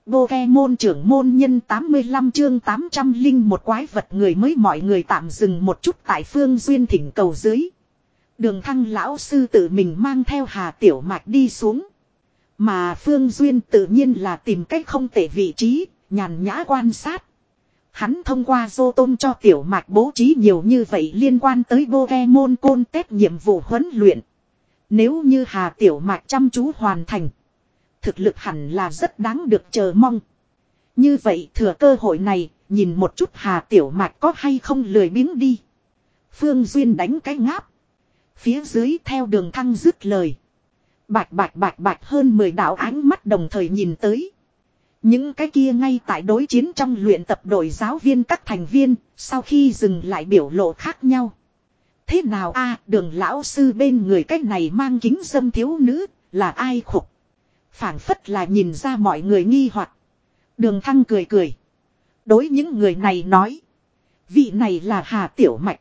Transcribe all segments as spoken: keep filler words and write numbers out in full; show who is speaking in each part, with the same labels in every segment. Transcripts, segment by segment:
Speaker 1: Pokemon trưởng môn nhân tám mươi lăm chương tám trăm linh một quái vật người mới. Mọi người tạm dừng một chút tại Phương Duyên thỉnh cầu dưới. Đường Thăng lão sư tự mình mang theo Hà Tiểu Mạch đi xuống. Mà Phương Duyên tự nhiên là tìm cách không tệ vị trí, nhàn nhã quan sát. Hắn thông qua dô tôm cho Tiểu Mạch bố trí nhiều như vậy liên quan tới Pokemon Contest nhiệm vụ huấn luyện. Nếu như Hà Tiểu Mạch chăm chú hoàn thành, thực lực hẳn là rất đáng được chờ mong. Như vậy thừa cơ hội này, nhìn một chút Hà Tiểu Mạch có hay không lười biếng đi. Phương Duyên đánh cái ngáp. Phía dưới theo Đường Thăng dứt lời. Bạch bạch bạch bạch hơn mười đạo ánh mắt đồng thời nhìn tới. Những cái kia ngay tại đối chiến trong luyện tập đội giáo viên các thành viên, sau khi dừng lại biểu lộ khác nhau. Thế nào a Đường lão sư bên người cách này mang kính dâm thiếu nữ, là ai khục? Phảng phất là nhìn ra mọi người nghi hoặc. Đường Thăng cười cười. Đối những người này nói. Vị này là Hà Tiểu Mạch.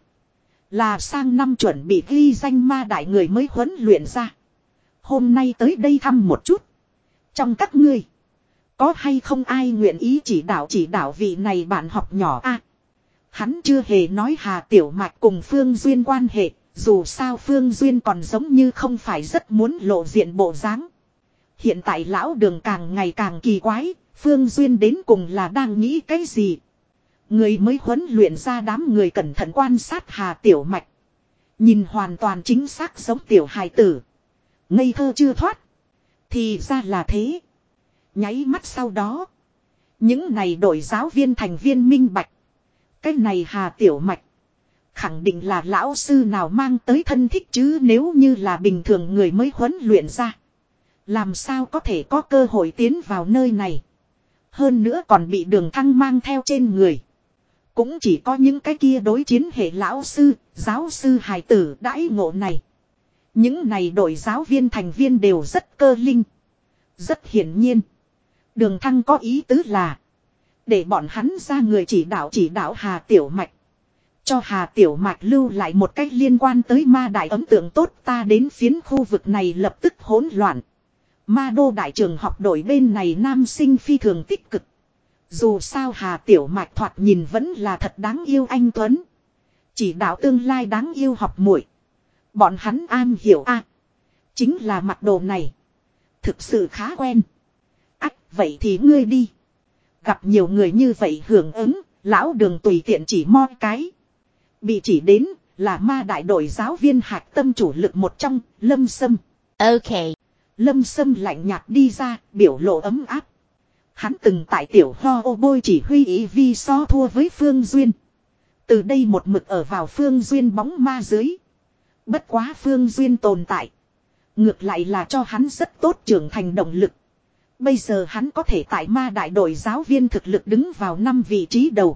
Speaker 1: Là sang năm chuẩn bị ghi danh ma đại người mới huấn luyện ra. Hôm nay tới đây thăm một chút. Trong các ngươi, có hay không ai nguyện ý chỉ đạo chỉ đạo vị này bạn học nhỏ a? Hắn chưa hề nói Hà Tiểu Mạch cùng Phương Duyên quan hệ. Dù sao Phương Duyên còn giống như không phải rất muốn lộ diện bộ dáng. Hiện tại lão Đường càng ngày càng kỳ quái. Phương Duyên đến cùng là đang nghĩ cái gì? Người mới huấn luyện ra đám người cẩn thận quan sát Hà Tiểu Mạch. Nhìn hoàn toàn chính xác giống tiểu hài tử. Ngây thơ chưa thoát. Thì ra là thế. Nháy mắt sau đó. Những này đội giáo viên thành viên minh bạch. Cái này Hà Tiểu Mạch. Khẳng định là lão sư nào mang tới thân thích chứ, nếu như là bình thường người mới huấn luyện ra. Làm sao có thể có cơ hội tiến vào nơi này. Hơn nữa còn bị Đường Thăng mang theo trên người. Cũng chỉ có những cái kia đối chiến hệ lão sư, giáo sư hài tử đãi ngộ này. Những này đội giáo viên thành viên đều rất cơ linh. Rất hiển nhiên. Đường Thăng có ý tứ là để bọn hắn ra người chỉ đạo chỉ đạo Hà Tiểu Mạch. Cho Hà Tiểu Mạch lưu lại một cách liên quan tới ma đại ấn tượng tốt. Ta đến phiến khu vực này lập tức hỗn loạn. Ma đô đại trường học đội bên này nam sinh phi thường tích cực. Dù sao Hà Tiểu Mạch thoạt nhìn vẫn là thật đáng yêu anh Tuấn. Chỉ đạo tương lai đáng yêu học muội. Bọn hắn an hiểu a, chính là mặc đồ này. Thực sự khá quen. Ách, vậy thì ngươi đi. Gặp nhiều người như vậy hưởng ứng, lão Đường tùy tiện chỉ mo cái. Bị chỉ đến là ma đại đội giáo viên hạch tâm chủ lực một trong, Lâm Sâm.
Speaker 2: Ok.
Speaker 1: Lâm Sâm lạnh nhạt đi ra, biểu lộ ấm áp. Hắn từng tại tiểu ho ô bôi chỉ huy ý vi so thua với Phương Duyên. Từ đây một mực ở vào Phương Duyên bóng ma dưới. Bất quá Phương Duyên tồn tại. Ngược lại là cho hắn rất tốt trưởng thành động lực. Bây giờ hắn có thể tại ma đại đội giáo viên thực lực đứng vào năm vị trí đầu.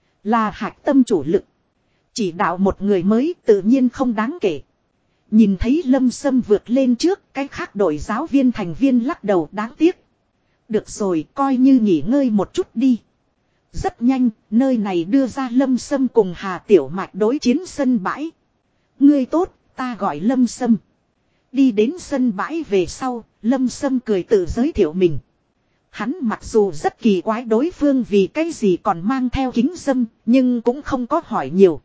Speaker 1: Là hạch tâm chủ lực. Chỉ đạo một người mới tự nhiên không đáng kể. Nhìn thấy Lâm Sâm vượt lên trước, cái khác đội giáo viên thành viên lắc đầu đáng tiếc. Được rồi, coi như nghỉ ngơi một chút đi. Rất nhanh, nơi này đưa ra Lâm Sâm cùng Hà Tiểu Mạch đối chiến sân bãi. Ngươi tốt, ta gọi Lâm Sâm. Đi đến sân bãi về sau, Lâm Sâm cười tự giới thiệu mình. Hắn mặc dù rất kỳ quái đối phương vì cái gì còn mang theo kính dâm, nhưng cũng không có hỏi nhiều.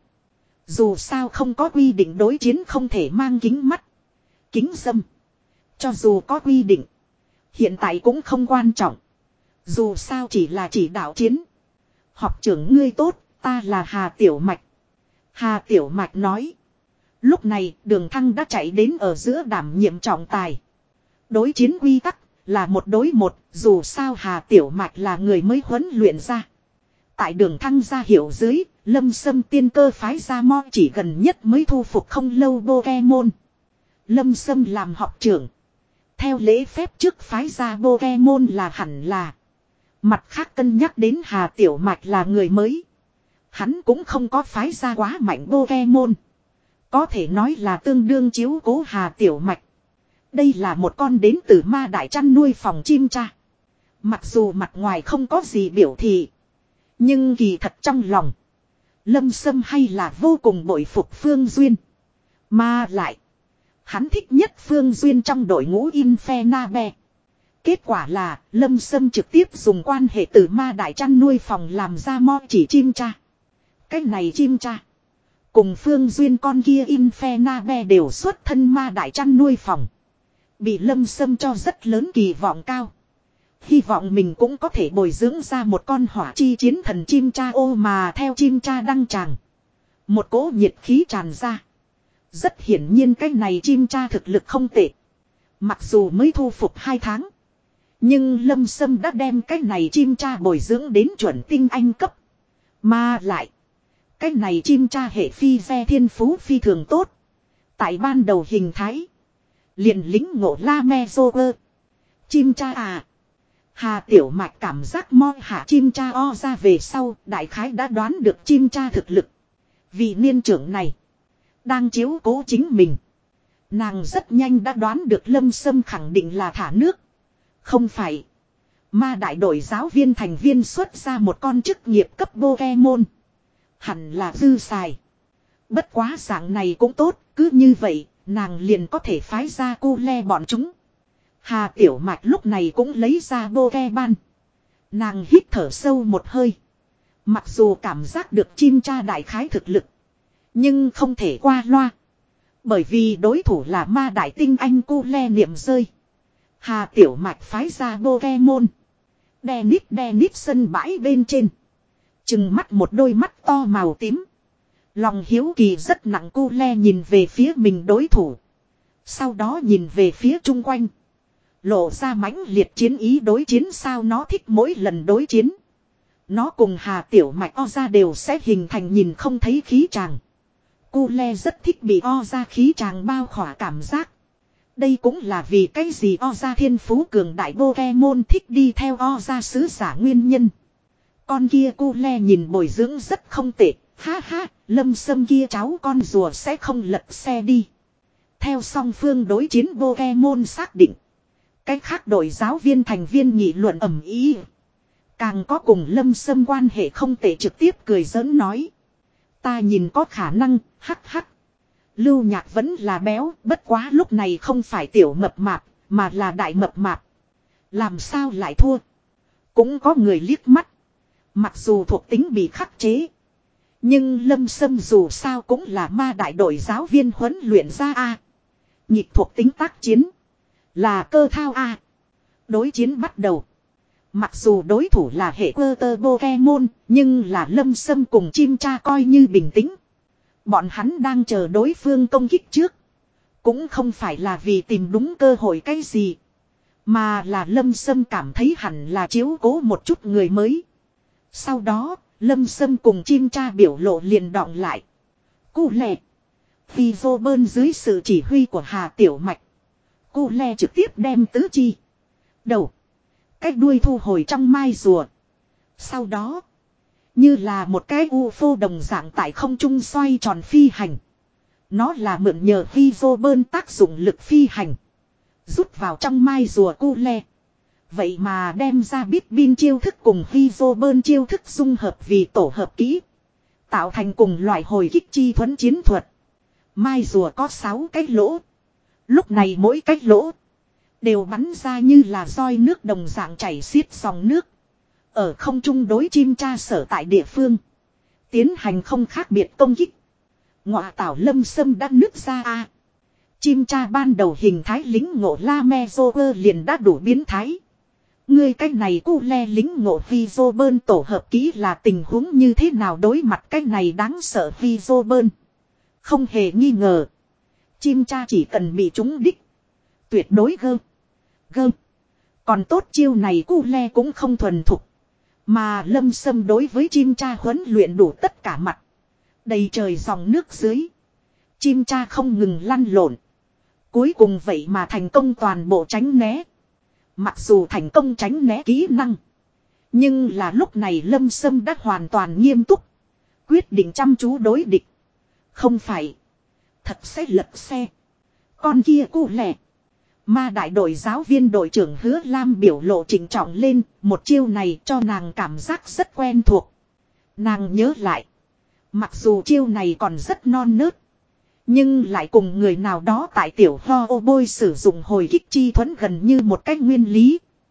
Speaker 1: Dù sao không có quy định đối chiến không thể mang kính mắt, kính dâm. Cho dù có quy định, hiện tại cũng không quan trọng. Dù sao chỉ là chỉ đạo chiến. Học trưởng ngươi tốt, ta là Hà Tiểu Mạch. Hà Tiểu Mạch nói. Lúc này Đường Thăng đã chạy đến ở giữa đảm nhiệm trọng tài. Đối chiến quy tắc là một đối một, dù sao Hà Tiểu Mạch là người mới huấn luyện ra. Tại Đường Thăng ra hiệu dưới, Lâm Sâm tiên cơ phái ra mo chỉ gần nhất mới thu phục không lâu Pokemon. Lâm Sâm làm học trưởng. Theo lễ phép trước phái ra Pokemon là hẳn là. Mặt khác cân nhắc đến Hà Tiểu Mạch là người mới. Hắn cũng không có phái ra quá mạnh Pokemon. Có thể nói là tương đương chiếu cố Hà Tiểu Mạch. Đây là một con đến từ ma đại chăn nuôi phòng chim cha. Mặc dù mặt ngoài không có gì biểu thị. Nhưng kỳ thật trong lòng. Lâm Sâm hay là vô cùng bội phục Phương Duyên. Mà lại. Hắn thích nhất Phương Duyên trong đội ngũ Infernabe. Kết quả là Lâm Sâm trực tiếp dùng quan hệ từ ma đại chăn nuôi phòng làm ra mo chỉ chim cha. Cái này chim cha. Cùng Phương Duyên con kia Infernabe đều xuất thân ma đại chăn nuôi phòng. Bị Lâm Sâm cho rất lớn kỳ vọng cao. Hy vọng mình cũng có thể bồi dưỡng ra một con hỏa chi chiến thần chim cha ô mà theo chim cha đăng tràng. Một cỗ nhiệt khí tràn ra. Rất hiển nhiên cái này chim cha thực lực không tệ. Mặc dù mới thu phục hai tháng. Nhưng Lâm Sâm đã đem cái này chim cha bồi dưỡng đến chuẩn tinh anh cấp. Mà lại. Cái này chim cha hệ phi ve thiên phú phi thường tốt. Tại ban đầu hình thái. Liền lính ngộ la me dô ơ. Chim cha à. Hà Tiểu Mạch cảm giác moi hạ chim cha o ra về sau. Đại khái đã đoán được chim cha thực lực. Vị niên trưởng này. Đang chiếu cố chính mình. Nàng rất nhanh đã đoán được Lâm Sâm khẳng định là thả nước. Không phải. Ma đại đội giáo viên thành viên xuất ra một con chức nghiệp cấp Pokemon. Hẳn là dư xài. Bất quá dạng này cũng tốt. Cứ như vậy nàng liền có thể phái ra cu le bọn chúng. Hà Tiểu Mạch lúc này cũng lấy ra Pokemon. Nàng hít thở sâu một hơi. Mặc dù cảm giác được chim cha đại khái thực lực. Nhưng không thể qua loa. Bởi vì đối thủ là ma đại tinh anh cu le niệm rơi. Hà Tiểu Mạch phái ra Pokemon. Dennis Dennis sân bãi bên trên. Chừng mắt một đôi mắt to màu tím. Lòng hiếu kỳ rất nặng cu le nhìn về phía mình đối thủ. Sau đó nhìn về phía chung quanh. Lộ ra mãnh liệt chiến ý đối chiến sao nó thích mỗi lần đối chiến. Nó cùng Hà Tiểu Mạch o ra đều sẽ hình thành nhìn không thấy khí tràng. Cu le rất thích bị o ra khí tràng bao khỏa cảm giác. Đây cũng là vì cái gì o ra thiên phú cường đại Pokemon thích đi theo o ra sứ giả nguyên nhân. Con kia cu le nhìn bồi dưỡng rất không tệ. Ha ha, Lâm Sâm kia cháu con rùa sẽ không lật xe đi. Theo song phương đối chiến Pokemon xác định. Cách khác đội giáo viên thành viên nghị luận ầm ĩ. Càng có cùng Lâm Sâm quan hệ không tệ trực tiếp cười giỡn nói. Ta nhìn có khả năng, hắc hắc. Lưu Nhạc vẫn là béo, bất quá lúc này không phải tiểu mập mạp, mà là đại mập mạp. Làm sao lại thua? Cũng có người liếc mắt. Mặc dù thuộc tính bị khắc chế. Nhưng Lâm Sâm dù sao cũng là ma đại đội giáo viên huấn luyện ra A. Nhịp thuộc tính tác chiến. Là cơ thao A. Đối chiến bắt đầu. Mặc dù đối thủ là hệ cơ tơ Pokemon, nhưng là Lâm Sâm cùng chim cha coi như bình tĩnh. Bọn hắn đang chờ đối phương công kích trước. Cũng không phải là vì tìm đúng cơ hội cái gì. Mà là Lâm Sâm cảm thấy hẳn là chiếu cố một chút người mới. Sau đó, Lâm Sâm cùng chim cha biểu lộ liền đọng lại. Cu lẹ. Phi vô bơn dưới sự chỉ huy của Hà Tiểu Mạch. Cu le trực tiếp đem tứ chi. Đầu. Cái đuôi thu hồi trong mai rùa. Sau đó. Như là một cái u ép ô đồng dạng tại không trung xoay tròn phi hành. Nó là mượn nhờ phi vô bơn tác dụng lực phi hành. Rút vào trong mai rùa cu le. Vậy mà đem ra biết bin chiêu thức cùng phi vô bơn chiêu thức dung hợp vì tổ hợp kỹ. Tạo thành cùng loại hồi kích chi thuẫn chiến thuật. Mai rùa có sáu cái lỗ. Lúc này mỗi cái lỗ. Đều bắn ra như là roi nước đồng dạng chảy xiết dòng nước. Ở không trung đối chim cha sở tại địa phương. Tiến hành không khác biệt công kích. Ngọa tảo Lâm Sâm đã nứt ra a. Chim cha ban đầu hình thái lính ngộ la me dô ơ liền đã đủ biến thái. Ngươi cách này cu le lính ngộ phi dô bơn tổ hợp kỹ là tình huống như thế nào đối mặt cách này đáng sợ phi dô bơn. Không hề nghi ngờ. Chim cha chỉ cần bị trúng đích. Tuyệt đối gơ. Gơ. Còn tốt chiêu này cu le cũng không thuần thục. Mà Lâm Sâm đối với chim cha huấn luyện đủ tất cả mặt. Đầy trời dòng nước dưới. Chim cha không ngừng lăn lộn. Cuối cùng vậy mà thành công toàn bộ tránh né. Mặc dù thành công tránh né kỹ năng. Nhưng là lúc này Lâm Sâm đã hoàn toàn nghiêm túc. Quyết định chăm chú đối địch. Không phải. Thật sẽ lật xe. Con kia cu lẹ. Ma đại đội giáo viên đội trưởng Hứa Lam biểu lộ chỉnh trọng lên. Một chiêu này cho nàng cảm giác rất quen thuộc. Nàng nhớ lại. Mặc dù chiêu này còn rất non nớt. Nhưng lại cùng người nào đó tại tiểu ho ô bôi sử dụng hồi kích chi thuẫn gần như một cách nguyên lý.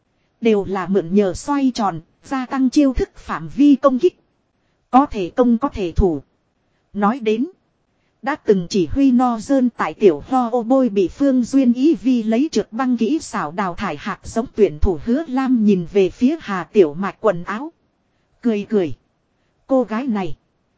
Speaker 1: Đều là mượn nhờ xoay tròn, gia tăng chiêu thức phạm vi công kích. Có thể công có thể thủ. Nói đến. Đã từng chỉ huy no dơn tại tiểu ho ô bôi bị Phương Duyên ý vi lấy trượt băng kỹ xảo đào thải hạt giống tuyển thủ Hứa Lam nhìn về phía Hà Tiểu Mạch quần áo. Cười cười. Cô gái này.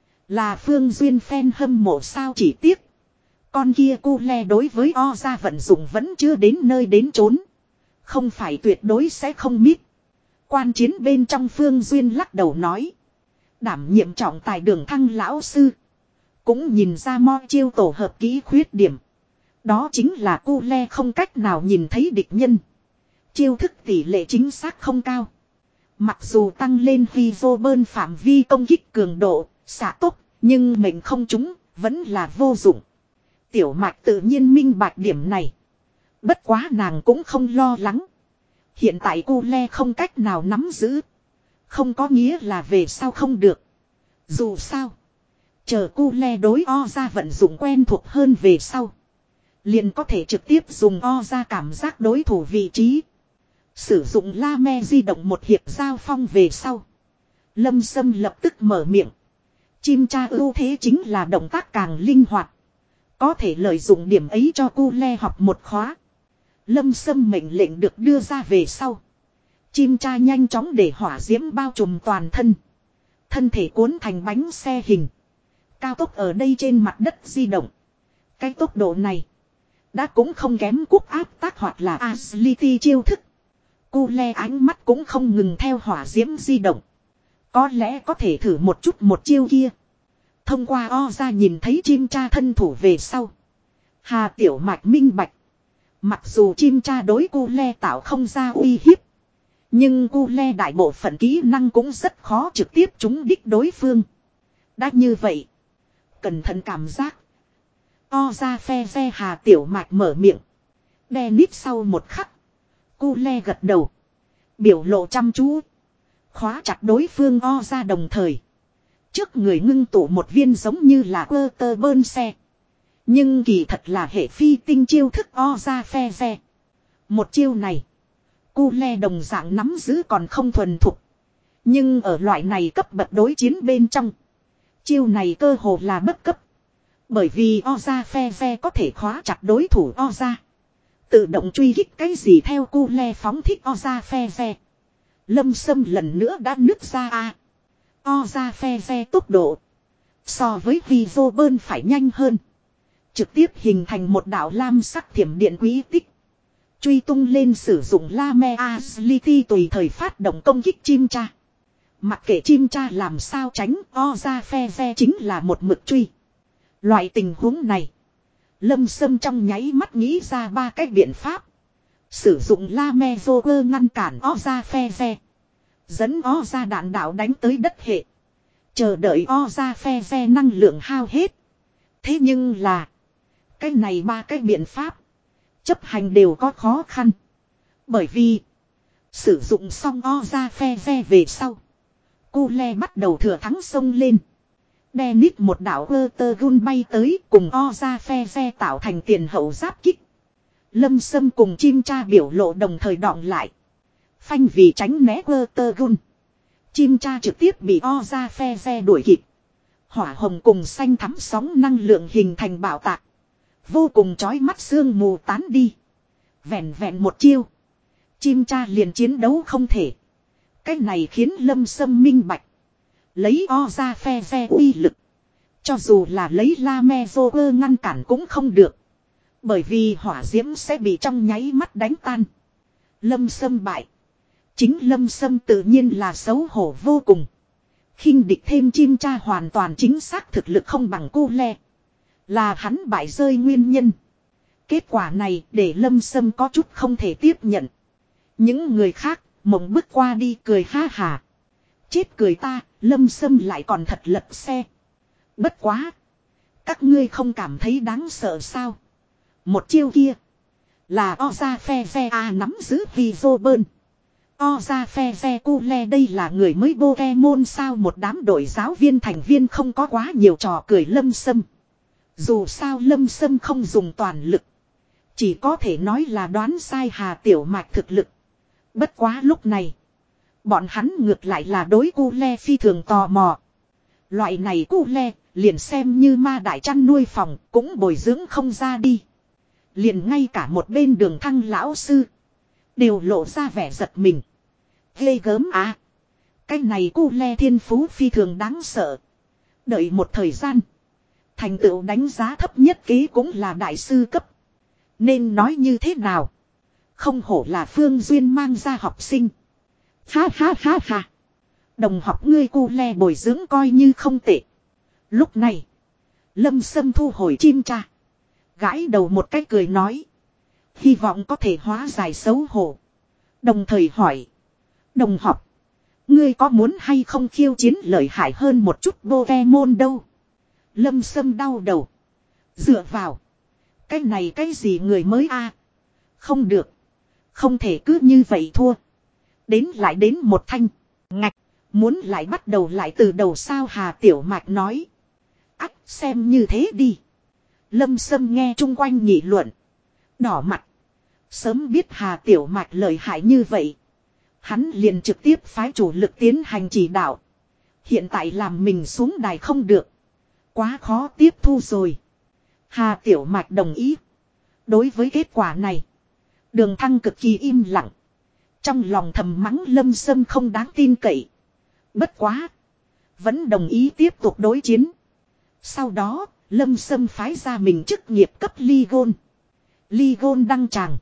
Speaker 1: Là Phương Duyên fan hâm mộ sao chỉ tiếc. Con kia cu le đối với o ra vận dụng vẫn chưa đến nơi đến chốn. Không phải tuyệt đối sẽ không mít. Quan chiến bên trong Phương Duyên lắc đầu nói. Đảm nhiệm trọng tài đường thăng lão sư. Cũng nhìn ra mo chiêu tổ hợp kỹ khuyết điểm. Đó chính là cu le không cách nào nhìn thấy địch nhân. Chiêu thức tỷ lệ chính xác không cao. Mặc dù tăng lên vi vô bơn phạm vi công kích cường độ, xạ tốc, nhưng mình không trúng, vẫn là vô dụng. Tiểu Mạch tự nhiên minh bạch điểm này. Bất quá nàng cũng không lo lắng. Hiện tại cu le không cách nào nắm giữ. Không có nghĩa là về sau không được. Dù sao. Chờ cu le đối o ra vận dụng quen thuộc hơn về sau. Liền có thể trực tiếp dùng o ra cảm giác đối thủ vị trí. Sử dụng la me di động một hiệp giao phong về sau. Lâm Sâm lập tức mở miệng. Chim cha ưu thế chính là động tác càng linh hoạt. Có thể lợi dụng điểm ấy cho cu le học một khóa. Lâm Sâm mệnh lệnh được đưa ra về sau. Chim cha nhanh chóng để hỏa diễm bao trùm toàn thân. Thân thể cuốn thành bánh xe hình. Cao tốc ở đây trên mặt đất di động. Cái tốc độ này. Đã cũng không kém quốc áp tác hoặc là agility chiêu thức. Cu le ánh mắt cũng không ngừng theo hỏa diễm di động. Có lẽ có thể thử một chút một chiêu kia. Thông qua o ra nhìn thấy chim cha thân thủ về sau. Hà Tiểu Mạch minh bạch. Mặc dù chim cha đối cu le tạo không ra uy hiếp. Nhưng cu le đại bộ phận kỹ năng cũng rất khó trực tiếp trúng đích đối phương. Đã như vậy. Cẩn thận cảm giác. O ra phe phe Hà Tiểu Mạch mở miệng. Đe nít sau một khắc. Cu le gật đầu. Biểu lộ chăm chú. Khóa chặt đối phương o ra đồng thời. Trước người ngưng tụ một viên giống như là quơ tơ bơn xe. Nhưng kỳ thật là hệ phi tinh chiêu thức o ra phe phe. Một chiêu này. Cu le đồng dạng nắm giữ còn không thuần thục. Nhưng ở loại này cấp bậc đối chiến bên trong. Chiêu này cơ hồ là bất cấp. Bởi vì o ra phe phe có thể khóa chặt đối thủ o ra. Tự động truy kích cái gì theo cu le phóng thích o ra phe phe. Lâm Sâm lần nữa đã nứt ra a. O ra phe phe tốc độ. So với vi vô bơn phải nhanh hơn. Trực tiếp hình thành một đạo lam sắc thiểm điện quý tích. Truy tung lên sử dụng la me agility tùy thời phát động công kích chim cha. Mặc kệ chim cha làm sao tránh o ra phe phe chính là một mực truy. Loại tình huống này. Lâm Sâm trong nháy mắt nghĩ ra ba cách biện pháp. Sử dụng la me vô cơ ngăn cản o ra phe phe. Dẫn o ra đạn đạo đánh tới đất hệ. Chờ đợi o ra phe phe năng lượng hao hết. Thế nhưng là. Cái này ba cái biện pháp. Chấp hành đều có khó khăn. Bởi vì. Sử dụng xong o ra phe phe về sau. Cu le bắt đầu thừa thắng sông lên. Đe nít một đảo ơ tơ gun bay tới cùng o ra phe phe tạo thành tiền hậu giáp kích. Lâm Sâm cùng chim cha biểu lộ đồng thời đọng lại. Phanh vì tránh né ơ tơ gun. Chim cha trực tiếp bị o ra phe phe đuổi kịp. Hỏa hồng cùng xanh thắm sóng năng lượng hình thành bạo tạc. Vô cùng chói mắt sương mù tán đi. Vẹn vẹn một chiêu. Chim cha liền chiến đấu không thể. Cái này khiến Lâm Sâm minh bạch. Lấy o ra phe phe uy lực. Cho dù là lấy la me vô ơ ngăn cản cũng không được. Bởi vì hỏa diễm sẽ bị trong nháy mắt đánh tan. Lâm Sâm bại. Chính Lâm Sâm tự nhiên là xấu hổ vô cùng. Khinh địch thêm chim cha hoàn toàn chính xác thực lực không bằng cu le. Là hắn bại rơi nguyên nhân. Kết quả này để Lâm Sâm có chút không thể tiếp nhận. Những người khác mộng bước qua đi cười ha hà. Chết cười ta, Lâm Sâm lại còn thật lật xe. Bất quá. Các ngươi không cảm thấy đáng sợ sao? Một chiêu kia. Là o ra phe phe a nắm giữ vì vô bơn. O ra phe phe cu le đây là người mới Pokemon sao một đám đội giáo viên thành viên không có quá nhiều trò cười Lâm Sâm. Dù sao Lâm Sâm không dùng toàn lực. Chỉ có thể nói là đoán sai Hà Tiểu Mạch thực lực. Bất quá lúc này. Bọn hắn ngược lại là đối cu le phi thường tò mò. Loại này cu le, liền xem như ma đại chăn nuôi phòng, cũng bồi dưỡng không ra đi. Liền ngay cả một bên đường thăng lão sư. Đều lộ ra vẻ giật mình. Ghê gớm à. Cái này cu le thiên phú phi thường đáng sợ. Đợi một thời gian. Thành tựu đánh giá thấp nhất kế cũng là đại sư cấp. Nên nói như thế nào? Không hổ là Phương Duyên mang ra học sinh. Ha ha ha ha. Đồng học ngươi cu le bồi dưỡng coi như không tệ. Lúc này. Lâm Sâm thu hồi chim cha. Gãi đầu một cái cười nói. Hy vọng có thể hóa giải xấu hổ. Đồng thời hỏi. Đồng học. Ngươi có muốn hay không khiêu chiến lợi hại hơn một chút Pokemon đâu? Lâm Sâm đau đầu. Dựa vào. Cái này cái gì người mới a? Không được. Không thể cứ như vậy thua. Đến lại đến một thanh. Ngạch. Muốn lại bắt đầu lại từ đầu sao Hà Tiểu Mạch nói. Ách xem như thế đi. Lâm Sâm nghe chung quanh nghị luận. Đỏ mặt. Sớm biết Hà Tiểu Mạch lợi hại như vậy. Hắn liền trực tiếp phái chủ lực tiến hành chỉ đạo. Hiện tại làm mình xuống đài không được. Quá khó tiếp thu rồi. Hà Tiểu Mạch đồng ý. Đối với kết quả này. Đường Thăng cực kỳ im lặng. Trong lòng thầm mắng Lâm Sâm không đáng tin cậy. Bất quá. Vẫn đồng ý tiếp tục đối chiến. Sau đó, Lâm Sâm phái ra mình chức nghiệp cấp Ly-Gôn. Ly-Gôn đăng tràng.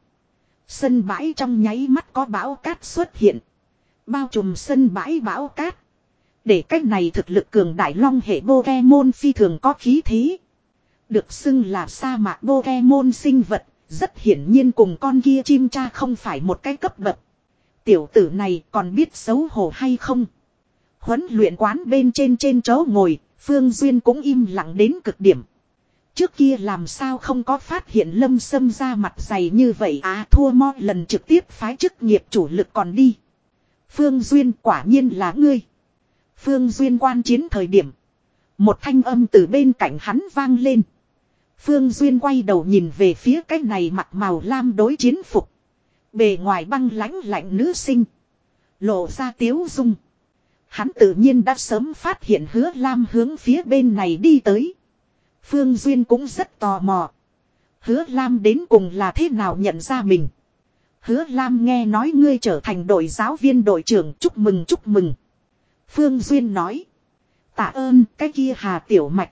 Speaker 1: Sân bãi trong nháy mắt có bão cát xuất hiện. Bao trùm sân bãi bão cát. Để cách này thực lực cường đại long hệ Pokemon phi thường có khí thế. Được xưng là sa mạc Pokemon sinh vật. Rất hiển nhiên cùng con kia chim cha không phải một cái cấp bậc. Tiểu tử này còn biết xấu hổ hay không? Huấn luyện quán bên trên trên chỗ ngồi, Phương Duyên cũng im lặng đến cực điểm. Trước kia làm sao không có phát hiện Lâm Sâm ra mặt dày như vậy à, thua mo lần trực tiếp phái chức nghiệp chủ lực còn đi. Phương Duyên quả nhiên là ngươi. Phương Duyên quan chiến thời điểm. Một thanh âm từ bên cạnh hắn vang lên. Phương Duyên quay đầu nhìn về phía cái này mặt màu lam đối chiến phục. Bề ngoài băng lãnh lạnh nữ sinh. Lộ ra tiếu dung. Hắn tự nhiên đã sớm phát hiện Hứa Lam hướng phía bên này đi tới. Phương Duyên cũng rất tò mò. Hứa Lam đến cùng là thế nào nhận ra mình. Hứa Lam nghe nói ngươi trở thành đội giáo viên đội trưởng, chúc mừng chúc mừng. Phương Duyên nói. Tạ ơn, cái kia Hà Tiểu Mạch.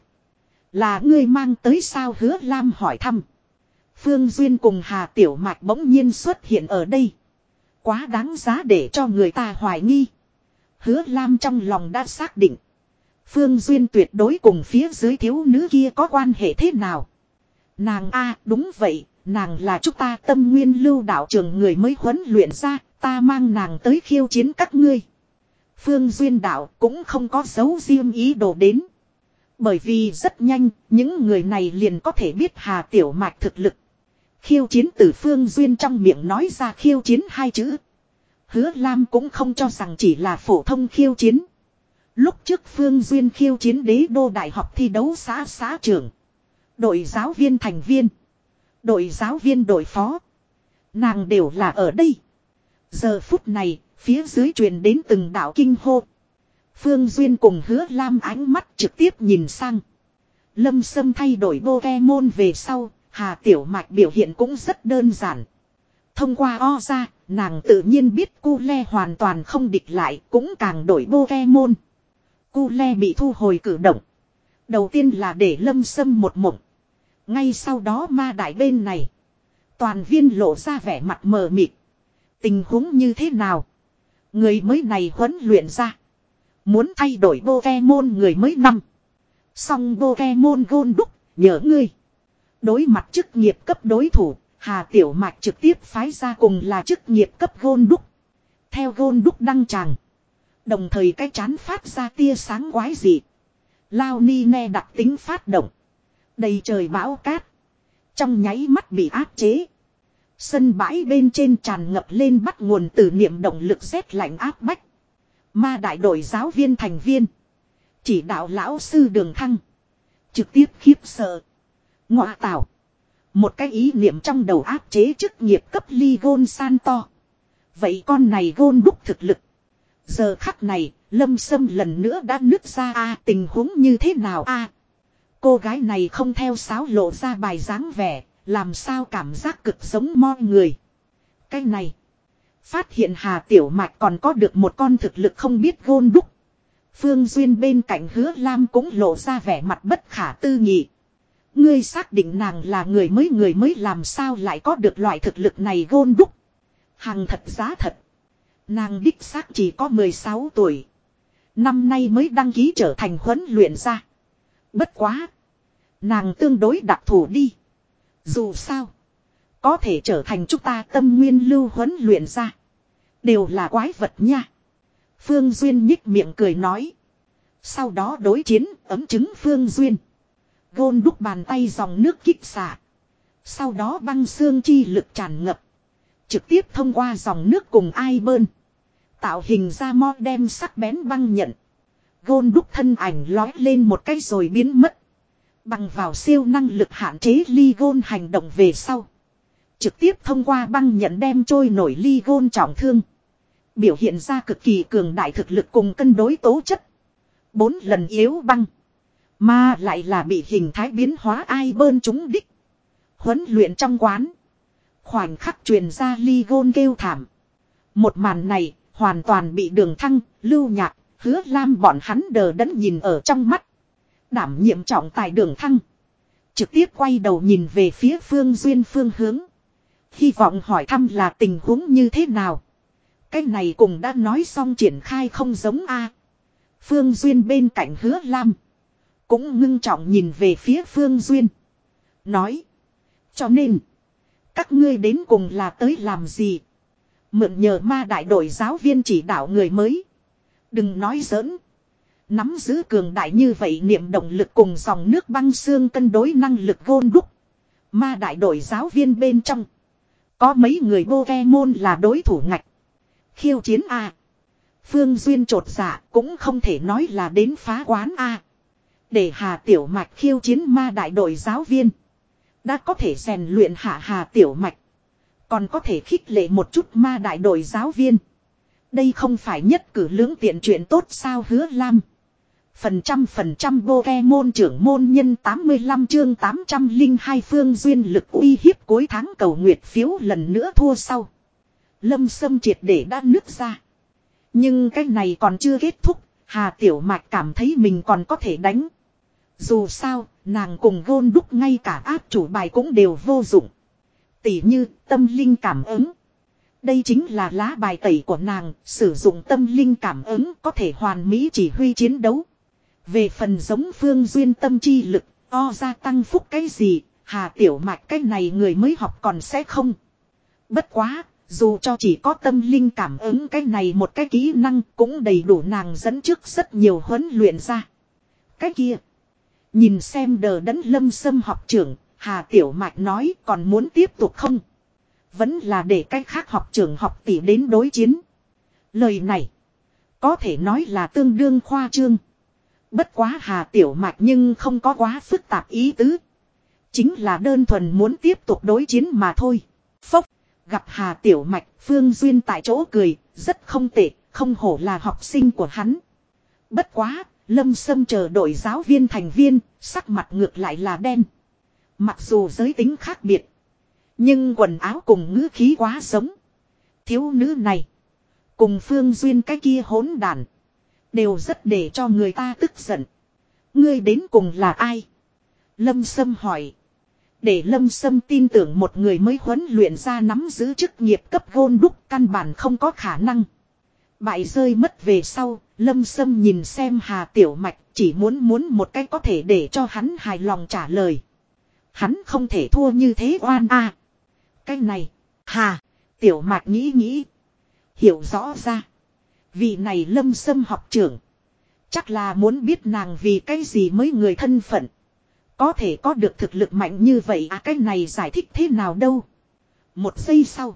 Speaker 1: Là ngươi mang tới sao, Hứa Lam hỏi thăm. Phương Duyên cùng Hà Tiểu Mạch bỗng nhiên xuất hiện ở đây. Quá đáng giá để cho người ta hoài nghi. Hứa Lam trong lòng đã xác định. Phương Duyên tuyệt đối cùng phía dưới thiếu nữ kia có quan hệ thế nào. Nàng a đúng vậy, nàng là chúng ta Tâm Nguyên Lưu đạo trường người mới huấn luyện ra, ta mang nàng tới khiêu chiến các ngươi. Phương Duyên đạo cũng không có giấu riêng ý đồ đến. Bởi vì rất nhanh, những người này liền có thể biết Hà Tiểu Mạch thực lực. Khiêu chiến từ Phương Duyên trong miệng nói ra khiêu chiến hai chữ. Hứa Lam cũng không cho rằng chỉ là phổ thông khiêu chiến. Lúc trước Phương Duyên khiêu chiến đế đô đại học thi đấu xã xã trưởng. Đội giáo viên thành viên. Đội giáo viên đội phó. Nàng đều là ở đây. Giờ phút này, phía dưới truyền đến từng đạo kinh hô. Phương Duyên cùng Hứa Lam ánh mắt trực tiếp nhìn sang. Lâm Sâm thay đổi Pokemon về sau, Hà Tiểu Mạch biểu hiện cũng rất đơn giản. Thông qua o ra, nàng tự nhiên biết cu le hoàn toàn không địch lại, cũng càng đổi Pokemon. Cu le bị thu hồi cử động. Đầu tiên là để Lâm Sâm một mộng. Ngay sau đó ma đại bên này. Toàn viên lộ ra vẻ mặt mờ mịt. Tình huống như thế nào? Người mới này huấn luyện ra. Muốn thay đổi Pokemon người mới năm. Xong Pokemon Gold đúc, nhớ ngươi. Đối mặt chức nghiệp cấp đối thủ, Hà Tiểu Mạch trực tiếp phái ra cùng là chức nghiệp cấp Gold đúc. Theo Gold đúc đăng tràng. Đồng thời cái chán phát ra tia sáng quái dị. Lao ni ne đặc tính phát động. Đầy trời bão cát. Trong nháy mắt bị áp chế. Sân bãi bên trên tràn ngập lên bắt nguồn từ niệm động lực rét lạnh áp bách. Ma đại đội giáo viên thành viên. Chỉ đạo lão sư Đường Thăng. Trực tiếp khiếp sợ. Ngọa tảo. Một cái ý niệm trong đầu áp chế chức nghiệp cấp Ly Gôn san to. Vậy con này gôn đúc thực lực. Giờ khắc này, Lâm Sâm lần nữa đã nứt ra a tình huống như thế nào a Cô gái này không theo sáo lộ ra bài dáng vẻ, làm sao cảm giác cực giống mo người. Cái này, phát hiện Hà Tiểu Mạch còn có được một con thực lực không biết gôn đúc. Phương Duyên bên cạnh Hứa Lam cũng lộ ra vẻ mặt bất khả tư nghị. Ngươi xác định nàng là người mới người mới làm sao lại có được loại thực lực này gôn đúc. Hàng thật giá thật. Nàng đích xác chỉ có mười sáu tuổi. Năm nay mới đăng ký trở thành huấn luyện gia. Bất quá. Nàng tương đối đặc thù đi. Dù sao. Có thể trở thành chúng ta tâm nguyên lưu huấn luyện gia. Đều là quái vật nha. Phương Duyên nhích miệng cười nói. Sau đó đối chiến ấm chứng Phương Duyên. Gôn đúc bàn tay dòng nước kích xạ. Sau đó băng xương chi lực tràn ngập. Trực tiếp thông qua dòng nước cùng ai bơn. Tạo hình ra mo đem sắc bén băng nhận. Gôn đúc thân ảnh lói lên một cái rồi biến mất. Bằng vào siêu năng lực hạn chế ly gôn hành động về sau. Trực tiếp thông qua băng nhận đem trôi nổi ly gôn trọng thương. Biểu hiện ra cực kỳ cường đại thực lực cùng cân đối tố chất. Bốn lần yếu băng. Mà lại là bị hình thái biến hóa ai bơn trúng đích. Huấn luyện trong quán. Khoảnh khắc truyền ra ly gôn kêu thảm. Một màn này hoàn toàn bị Đường Thăng, Lưu Nhạc, Hứa Lam bọn hắn đờ đẫn nhìn ở trong mắt. Đảm nhiệm trọng tài Đường Thăng. Trực tiếp quay đầu nhìn về phía Phương Duyên phương hướng. Hy vọng hỏi thăm là tình huống như thế nào. Cái này cùng đã nói xong triển khai không giống a. Phương Duyên bên cạnh Hứa Lam. Cũng ngưng trọng nhìn về phía Phương Duyên. Nói. Cho nên. Các ngươi đến cùng là tới làm gì? Mượn nhờ ma đại đội giáo viên chỉ đạo người mới. Đừng nói giỡn. Nắm giữ cường đại như vậy niệm động lực cùng dòng nước băng xương cân đối năng lực gôn đúc. Ma đại đội giáo viên bên trong. Có mấy người Pokemon là đối thủ ngạch. Khiêu chiến A. Phương Duyên trột dạ cũng không thể nói là đến phá quán A. Để Hà Tiểu Mạch khiêu chiến ma đại đội giáo viên. Đã có thể rèn luyện hạ Hà Tiểu Mạch. Còn có thể khích lệ một chút ma đại đội giáo viên. Đây không phải nhất cử lưỡng tiện chuyện tốt sao Hứa Lam. Phần trăm phần trăm Pokemon trưởng môn nhân tám mươi lăm chương tám trăm linh hai Phương Duyên lực uy hiếp cuối tháng cầu nguyệt phiếu lần nữa thua sau. Lâm Sâm triệt để đã nứt ra. Nhưng cái này còn chưa kết thúc. Hà Tiểu Mạch cảm thấy mình còn có thể đánh. Dù sao, nàng cùng gôn đúc ngay cả áp chủ bài cũng đều vô dụng. Tỉ như tâm linh cảm ứng. Đây chính là lá bài tẩy của nàng, sử dụng tâm linh cảm ứng có thể hoàn mỹ chỉ huy chiến đấu. Về phần giống Phương Duyên tâm chi lực, o gia tăng phúc cái gì, Hà Tiểu Mạch cái này người mới học còn sẽ không. Bất quá, dù cho chỉ có tâm linh cảm ứng cái này một cái kỹ năng cũng đầy đủ nàng dẫn trước rất nhiều huấn luyện ra. Cái kia, nhìn xem đờ đẫn Lâm Sâm học trưởng, Hà Tiểu Mạch nói còn muốn tiếp tục không? Vẫn là để cách khác học trưởng học tỷ đến đối chiến. Lời này, có thể nói là tương đương khoa trương. Bất quá Hà Tiểu Mạch nhưng không có quá phức tạp ý tứ. Chính là đơn thuần muốn tiếp tục đối chiến mà thôi. Phốc, gặp Hà Tiểu Mạch, Phương Duyên tại chỗ cười, rất không tệ, không hổ là học sinh của hắn. Bất quá, Lâm Sâm chờ đội giáo viên thành viên, sắc mặt ngược lại là đen. Mặc dù giới tính khác biệt, nhưng quần áo cùng ngữ khí quá giống. Thiếu nữ này, cùng Phương Duyên cái kia hỗn đản, đều rất để cho người ta tức giận. Ngươi đến cùng là ai? Lâm Sâm hỏi. Để Lâm Sâm tin tưởng một người mới huấn luyện ra nắm giữ chức nghiệp cấp gôn đúc căn bản không có khả năng. Bại rơi mất về sau, Lâm Sâm nhìn xem Hà Tiểu Mạch chỉ muốn muốn một cách có thể để cho hắn hài lòng trả lời. Hắn không thể thua như thế oan a. À. Cái này, Hà, Tiểu Mạch nghĩ nghĩ. Hiểu rõ ra. Vị này Lâm Sâm học trưởng. Chắc là muốn biết nàng vì cái gì mới người thân phận. Có thể có được thực lực mạnh như vậy à cái này giải thích thế nào đâu. Một giây sau.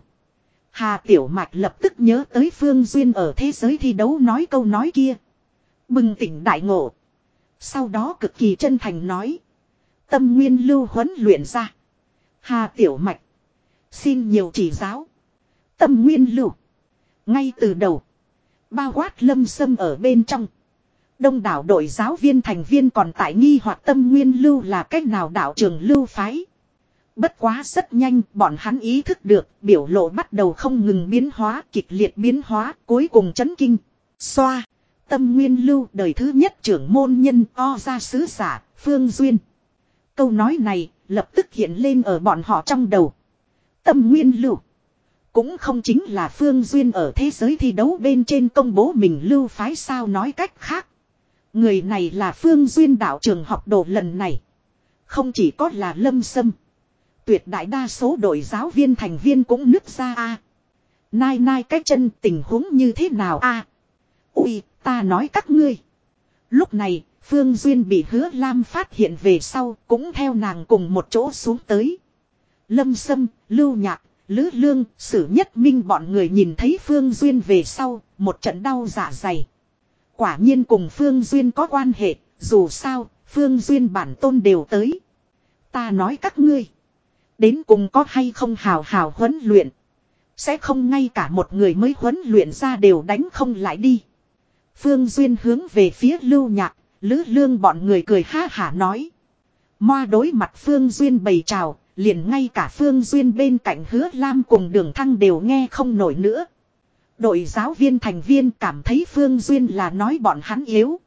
Speaker 1: Hà Tiểu Mạch lập tức nhớ tới Phương Duyên ở thế giới thi đấu nói câu nói kia. Bừng tỉnh đại ngộ. Sau đó cực kỳ chân thành nói. Tâm nguyên lưu huấn luyện ra. Hà Tiểu Mạch. Xin nhiều chỉ giáo. Tâm nguyên lưu. Ngay từ đầu. Bao quát Lâm Sâm ở bên trong. Đông đảo đội giáo viên thành viên còn tại nghi hoặc Tâm Nguyên Lưu là cách nào đạo trường lưu phái. Bất quá rất nhanh bọn hắn ý thức được biểu lộ bắt đầu không ngừng biến hóa, kịch liệt biến hóa, cuối cùng chấn kinh. Xoa, Tâm Nguyên Lưu đời thứ nhất trưởng môn nhân o ra sứ giả, Phương Duyên. Câu nói này lập tức hiện lên ở bọn họ trong đầu. Tâm Nguyên Lưu cũng không chính là Phương Duyên ở thế giới thi đấu bên trên công bố mình lưu phái sao, nói cách khác. Người này là Phương Duyên đạo trường học đồ lần này. Không chỉ có là Lâm Sâm. Tuyệt đại đa số đội giáo viên thành viên cũng nứt ra a. À. Nai nai cái chân tình huống như thế nào a? À. Ui, ta nói các ngươi. Lúc này, Phương Duyên bị Hứa Lam phát hiện về sau cũng theo nàng cùng một chỗ xuống tới. Lâm Sâm, Lưu Nhạc, Lữ Lương, Sử Nhất Minh bọn người nhìn thấy Phương Duyên về sau, một trận đau dạ dày. Quả nhiên cùng Phương Duyên có quan hệ, dù sao, Phương Duyên bản tôn đều tới. Ta nói các ngươi, đến cùng có hay không hào hào huấn luyện. Sẽ không ngay cả một người mới huấn luyện ra đều đánh không lại đi. Phương Duyên hướng về phía Lưu Nhạc, Lữ Lương bọn người cười ha hả nói. Moa đối mặt Phương Duyên bày chào, liền ngay cả Phương Duyên bên cạnh Hứa Lam cùng Đường Thăng đều nghe không nổi nữa. Đội giáo viên thành viên cảm thấy Phương Duyên là nói bọn hắn yếu.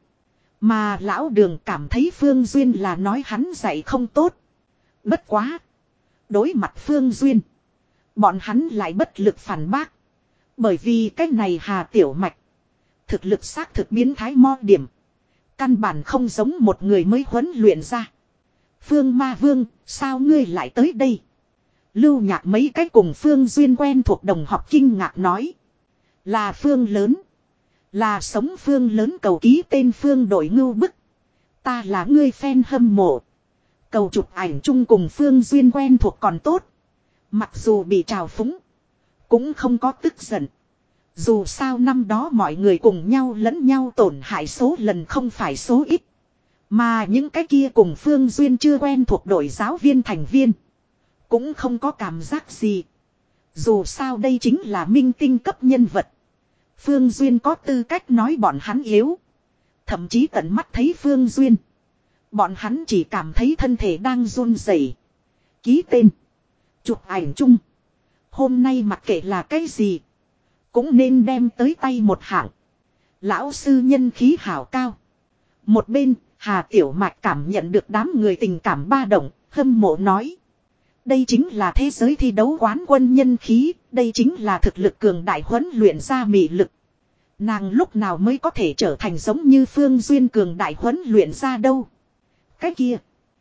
Speaker 1: Mà lão Đường cảm thấy Phương Duyên là nói hắn dạy không tốt. Bất quá. Đối mặt Phương Duyên. Bọn hắn lại bất lực phản bác. Bởi vì cái này Hà Tiểu Mạch. Thực lực xác thực biến thái mo điểm. Căn bản không giống một người mới huấn luyện ra. Phương Ma Vương, sao ngươi lại tới đây? Lưu Nhạc mấy cái cùng Phương Duyên quen thuộc đồng học kinh ngạc nói. Là Phương lớn. Là sống Phương lớn cầu ký tên Phương đội ngưu bức. Ta là ngươi fan hâm mộ. Cầu chụp ảnh chung cùng Phương Duyên quen thuộc còn tốt. Mặc dù bị trào phúng. Cũng không có tức giận. Dù sao năm đó mọi người cùng nhau lẫn nhau tổn hại số lần không phải số ít. Mà những cái kia cùng Phương Duyên chưa quen thuộc đội giáo viên thành viên. Cũng không có cảm giác gì. Dù sao đây chính là minh tinh cấp nhân vật. Phương Duyên có tư cách nói bọn hắn yếu. Thậm chí tận mắt thấy Phương Duyên. Bọn hắn chỉ cảm thấy thân thể đang run rẩy. Ký tên. Chụp ảnh chung. Hôm nay mặc kệ là cái gì. Cũng nên đem tới tay một hạng. Lão sư nhân khí hảo cao. Một bên, Hà Tiểu Mạch cảm nhận được đám người tình cảm ba động, hâm mộ nói. Đây chính là thế giới thi đấu quán quân nhân khí, đây chính là thực lực cường đại huấn luyện ra mị lực. Nàng lúc nào mới có thể trở thành giống như Phương Duyên cường đại huấn luyện ra đâu. Cái kia.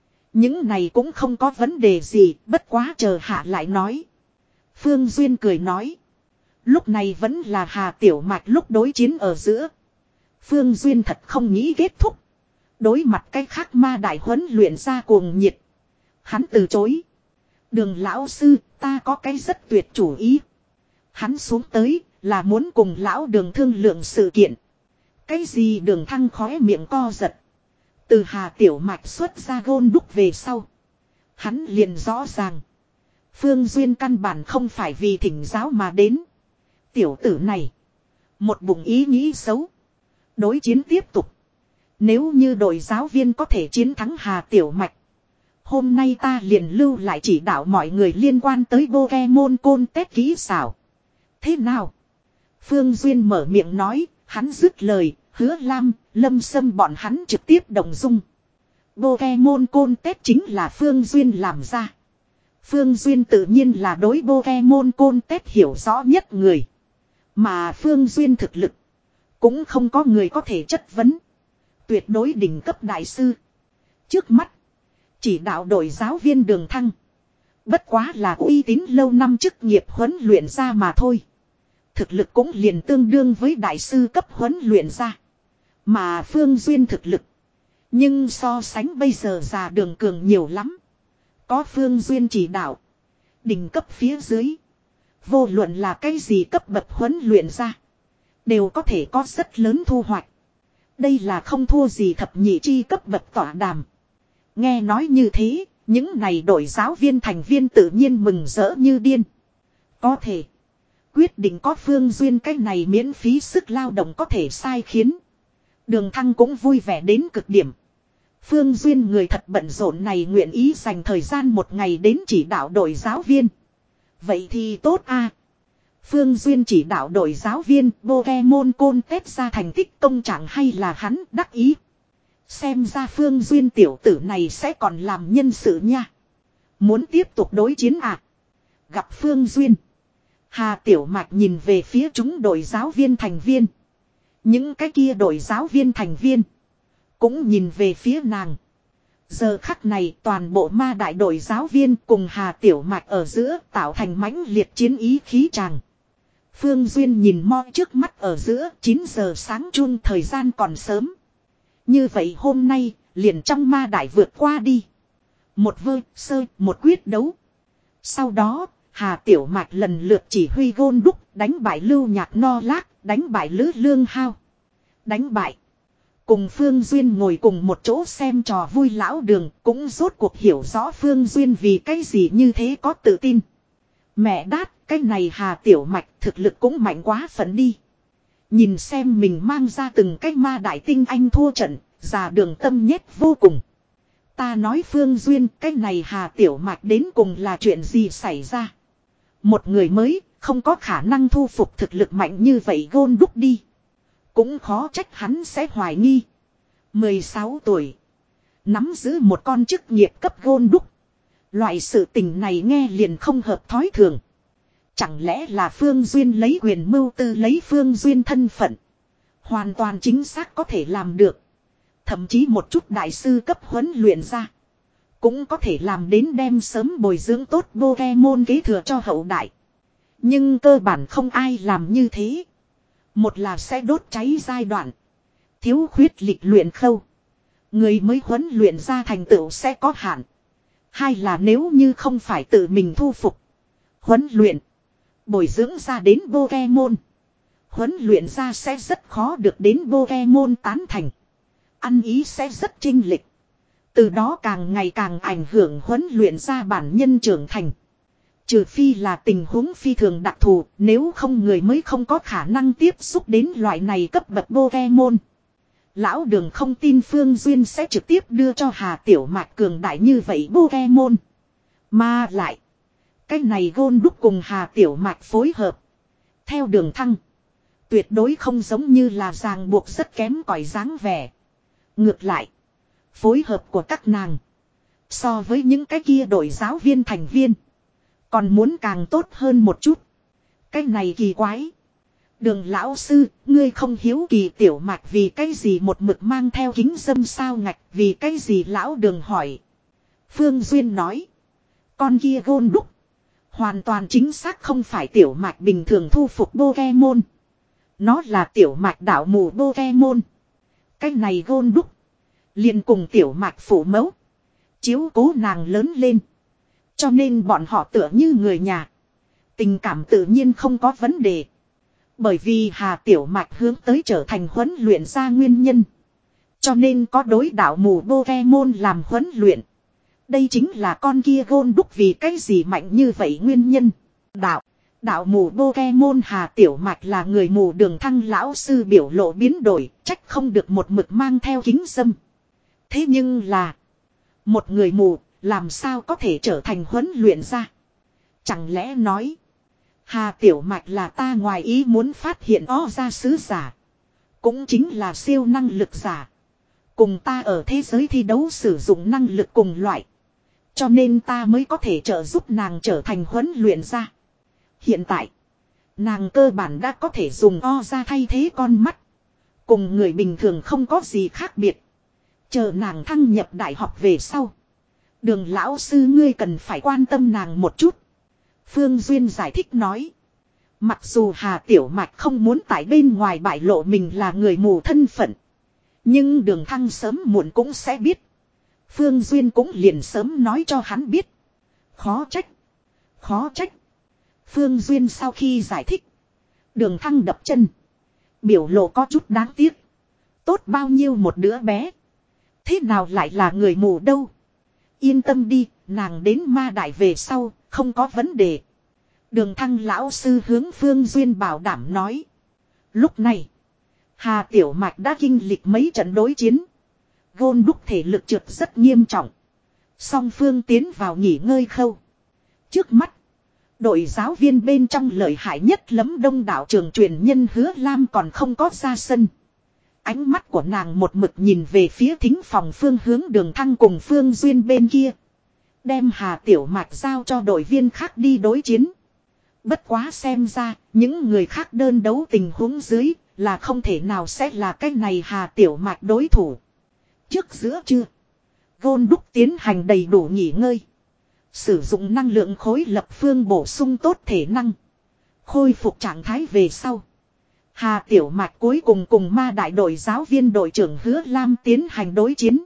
Speaker 1: Những này cũng không có vấn đề gì, bất quá chờ hạ lại nói. Phương Duyên cười nói. Lúc này vẫn là Hà Tiểu Mạch lúc đối chiến ở giữa. Phương Duyên thật không nghĩ kết thúc. Đối mặt cái khác ma đại huấn luyện ra cuồng nhiệt. Hắn từ chối. Đường lão sư, ta có cái rất tuyệt chủ ý. Hắn xuống tới, là muốn cùng lão Đường thương lượng sự kiện. Cái gì Đường Thăng khóe miệng co giật. Từ Hà Tiểu Mạch xuất ra gôn đúc về sau. Hắn liền rõ ràng. Phương Duyên căn bản không phải vì thỉnh giáo mà đến. Tiểu tử này. Một bụng ý nghĩ xấu. Đối chiến tiếp tục. Nếu như đội giáo viên có thể chiến thắng Hà Tiểu Mạch. Hôm nay ta liền lưu lại chỉ đạo mọi người liên quan tới Pokemon Contest kỹ xảo. Thế nào? Phương Duyên mở miệng nói, hắn dứt lời, Hứa Lam, Lâm Sâm bọn hắn trực tiếp đồng dung. Pokemon Contest chính là Phương Duyên làm ra. Phương Duyên tự nhiên là đối Pokemon Contest hiểu rõ nhất người. Mà Phương Duyên thực lực, cũng không có người có thể chất vấn. Tuyệt đối đỉnh cấp đại sư. Trước mắt, chỉ đạo đội giáo viên Đường Thăng. Bất quá là uy tín lâu năm chức nghiệp huấn luyện ra mà thôi. Thực lực cũng liền tương đương với đại sư cấp huấn luyện ra. Mà Phương Duyên thực lực. Nhưng so sánh bây giờ già Đường cường nhiều lắm. Có Phương Duyên chỉ đạo. Đỉnh cấp phía dưới. Vô luận là cái gì cấp bậc huấn luyện ra. Đều có thể có rất lớn thu hoạch. Đây là không thua gì thập nhị chi cấp bậc tỏa đàm. Nghe nói như thế, những này đội giáo viên thành viên tự nhiên mừng rỡ như điên. Có thể quyết định có Phương Duyên cái này miễn phí sức lao động có thể sai khiến. Đường Thăng cũng vui vẻ đến cực điểm. Phương Duyên người thật bận rộn này nguyện ý dành thời gian một ngày đến chỉ đạo đội giáo viên. Vậy thì tốt a. Phương Duyên chỉ đạo đội giáo viên Pokemon Contest ra thành tích công trạng hay là hắn đắc ý. Xem ra Phương Duyên tiểu tử này sẽ còn làm nhân sự nha. Muốn tiếp tục đối chiến à? Gặp Phương Duyên. Hà Tiểu Mạch nhìn về phía chúng đội giáo viên thành viên. Những cái kia đội giáo viên thành viên. Cũng nhìn về phía nàng. Giờ khắc này toàn bộ ma đại đội giáo viên cùng Hà Tiểu Mạch ở giữa tạo thành mãnh liệt chiến ý khí tràng. Phương Duyên nhìn mo trước mắt ở giữa chín giờ sáng chun thời gian còn sớm. Như vậy hôm nay liền trong ma đại vượt qua đi. Một vơ sơ một quyết đấu. Sau đó Hà Tiểu Mạch lần lượt chỉ huy gôn đúc đánh bại Lưu Nhạc No Lác, đánh bại Lữ Lương Hao. Đánh bại. Cùng Phương Duyên ngồi cùng một chỗ xem trò vui lão đường cũng rốt cuộc hiểu rõ Phương Duyên vì cái gì như thế có tự tin. Mẹ đát, cái này Hà Tiểu Mạch thực lực cũng mạnh quá phận đi. Nhìn xem mình mang ra từng cái ma đại tinh anh thua trận, già đường tâm nhét vô cùng. Ta nói Phương Duyên, cái này Hà Tiểu Mạch đến cùng là chuyện gì xảy ra. Một người mới, không có khả năng thu phục thực lực mạnh như vậy gôn đúc đi. Cũng khó trách hắn sẽ hoài nghi. mười sáu tuổi. Nắm giữ một con chức nghiệp cấp gôn đúc. Loại sự tình này nghe liền không hợp thói thường. Chẳng lẽ là Phương Duyên lấy quyền mưu tư lấy Phương Duyên thân phận. Hoàn toàn chính xác có thể làm được. Thậm chí một chút đại sư cấp huấn luyện ra. Cũng có thể làm đến đem sớm bồi dưỡng tốt Pokemon kế thừa cho hậu đại. Nhưng cơ bản không ai làm như thế. Một là sẽ đốt cháy giai đoạn. Thiếu khuyết lịch luyện khâu. Người mới huấn luyện ra thành tựu sẽ có hạn. Hai là nếu như không phải tự mình thu phục. Huấn luyện. Bồi dưỡng ra đến Pokemon. Huấn luyện ra sẽ rất khó được đến Pokemon tán thành. Ăn ý sẽ rất chênh lệch. Từ đó càng ngày càng ảnh hưởng huấn luyện ra bản nhân trưởng thành. Trừ phi là tình huống phi thường đặc thù, nếu không người mới không có khả năng tiếp xúc đến loại này cấp bậc Pokemon. Lão Đường không tin Phương Duyên sẽ trực tiếp đưa cho Hà Tiểu Mạch cường đại như vậy Pokemon. Mà lại, cái này gôn đúc cùng Hà Tiểu Mạch phối hợp. Theo Đường Thăng, tuyệt đối không giống như là ràng buộc rất kém cỏi dáng vẻ. Ngược lại, phối hợp của các nàng so với những cái kia đội giáo viên thành viên còn muốn càng tốt hơn một chút. Cái này kỳ quái. Đường lão sư, ngươi không hiếu kỳ Tiểu Mạch vì cái gì một mực mang theo kính dâm sao ngạch, vì cái gì lão Đường hỏi. Phương Duyên nói, con kia gôn đúc hoàn toàn chính xác không phải Tiểu Mạch bình thường thu phục Pokemon. Nó là Tiểu Mạch đảo mù Pokemon. Cái này gôn đúc liền cùng Tiểu Mạch phụ mẫu, chiếu cố nàng lớn lên. Cho nên bọn họ tựa như người nhà. Tình cảm tự nhiên không có vấn đề. Bởi vì Hà Tiểu Mạch hướng tới trở thành huấn luyện ra nguyên nhân. Cho nên có đối đạo mù Pokemon làm huấn luyện. Đây chính là con kia gôn đúc vì cái gì mạnh như vậy nguyên nhân. Đạo, đạo mù Pokemon Hà Tiểu Mạch là người mù. Đường Thăng lão sư biểu lộ biến đổi, trách không được một mực mang theo kính dâm. Thế nhưng là, một người mù làm sao có thể trở thành huấn luyện ra? Chẳng lẽ nói, Hà Tiểu Mạch là ta ngoài ý muốn phát hiện ó ra sứ giả. Cũng chính là siêu năng lực giả. Cùng ta ở thế giới thi đấu sử dụng năng lực cùng loại. Cho nên ta mới có thể trợ giúp nàng trở thành huấn luyện ra. Hiện tại, nàng cơ bản đã có thể dùng o ra thay thế con mắt. Cùng người bình thường không có gì khác biệt. Chờ nàng thăng nhập đại học về sau. Đường lão sư ngươi cần phải quan tâm nàng một chút. Phương Duyên giải thích nói. Mặc dù Hà Tiểu Mạch không muốn tại bên ngoài bại lộ mình là người mù thân phận. Nhưng Đường Thăng sớm muộn cũng sẽ biết. Phương Duyên cũng liền sớm nói cho hắn biết. Khó trách. Khó trách. Phương Duyên sau khi giải thích. Đường Thăng đập chân. Biểu lộ có chút đáng tiếc. Tốt bao nhiêu một đứa bé. Thế nào lại là người mù đâu. Yên tâm đi, nàng đến ma đại về sau, không có vấn đề. Đường Thăng lão sư hướng Phương Duyên bảo đảm nói. Lúc này, Hà Tiểu Mạch đã kinh lịch mấy trận đối chiến. Gôn đúc thể lực trượt rất nghiêm trọng. Song phương tiến vào nghỉ ngơi khâu. Trước mắt, đội giáo viên bên trong lợi hại nhất lấm đông đảo trường truyền nhân Hứa Lam còn không có ra sân. Ánh mắt của nàng một mực nhìn về phía thính phòng phương hướng Đường Thăng cùng Phương Duyên bên kia. Đem Hà Tiểu Mạch giao cho đội viên khác đi đối chiến. Bất quá xem ra, những người khác đơn đấu tình huống dưới là không thể nào sẽ là cái này Hà Tiểu Mạch đối thủ. Trước giữa trưa, Gôn đúc tiến hành đầy đủ nghỉ ngơi. Sử dụng năng lượng khối lập phương bổ sung tốt thể năng. Khôi phục trạng thái về sau. Hà Tiểu Mạch cuối cùng cùng ma đại đội giáo viên đội trưởng Hứa Lam tiến hành đối chiến.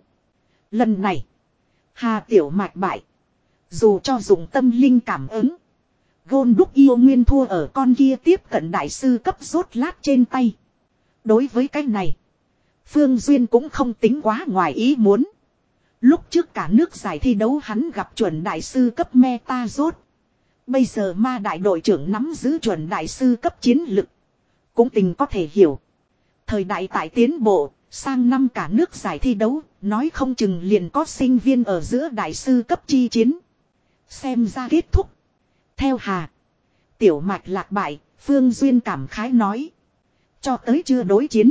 Speaker 1: Lần này, Hà Tiểu Mạch bại. Dù cho dùng tâm linh cảm ứng, Gôn đúc yêu nguyên thua ở con kia tiếp cận đại sư cấp rốt lát trên tay. Đối với cái này, Phương Duyên cũng không tính quá ngoài ý muốn. Lúc trước cả nước giải thi đấu hắn gặp chuẩn đại sư cấp meta rốt. Bây giờ ma đại đội trưởng nắm giữ chuẩn đại sư cấp chiến lực. Cũng tình có thể hiểu. Thời đại tại tiến bộ, sang năm cả nước giải thi đấu, nói không chừng liền có sinh viên ở giữa đại sư cấp chi chiến. Xem ra kết thúc. Theo Hà Tiểu Mạch lạc bại, Phương Duyên cảm khái nói. Cho tới chưa đối chiến.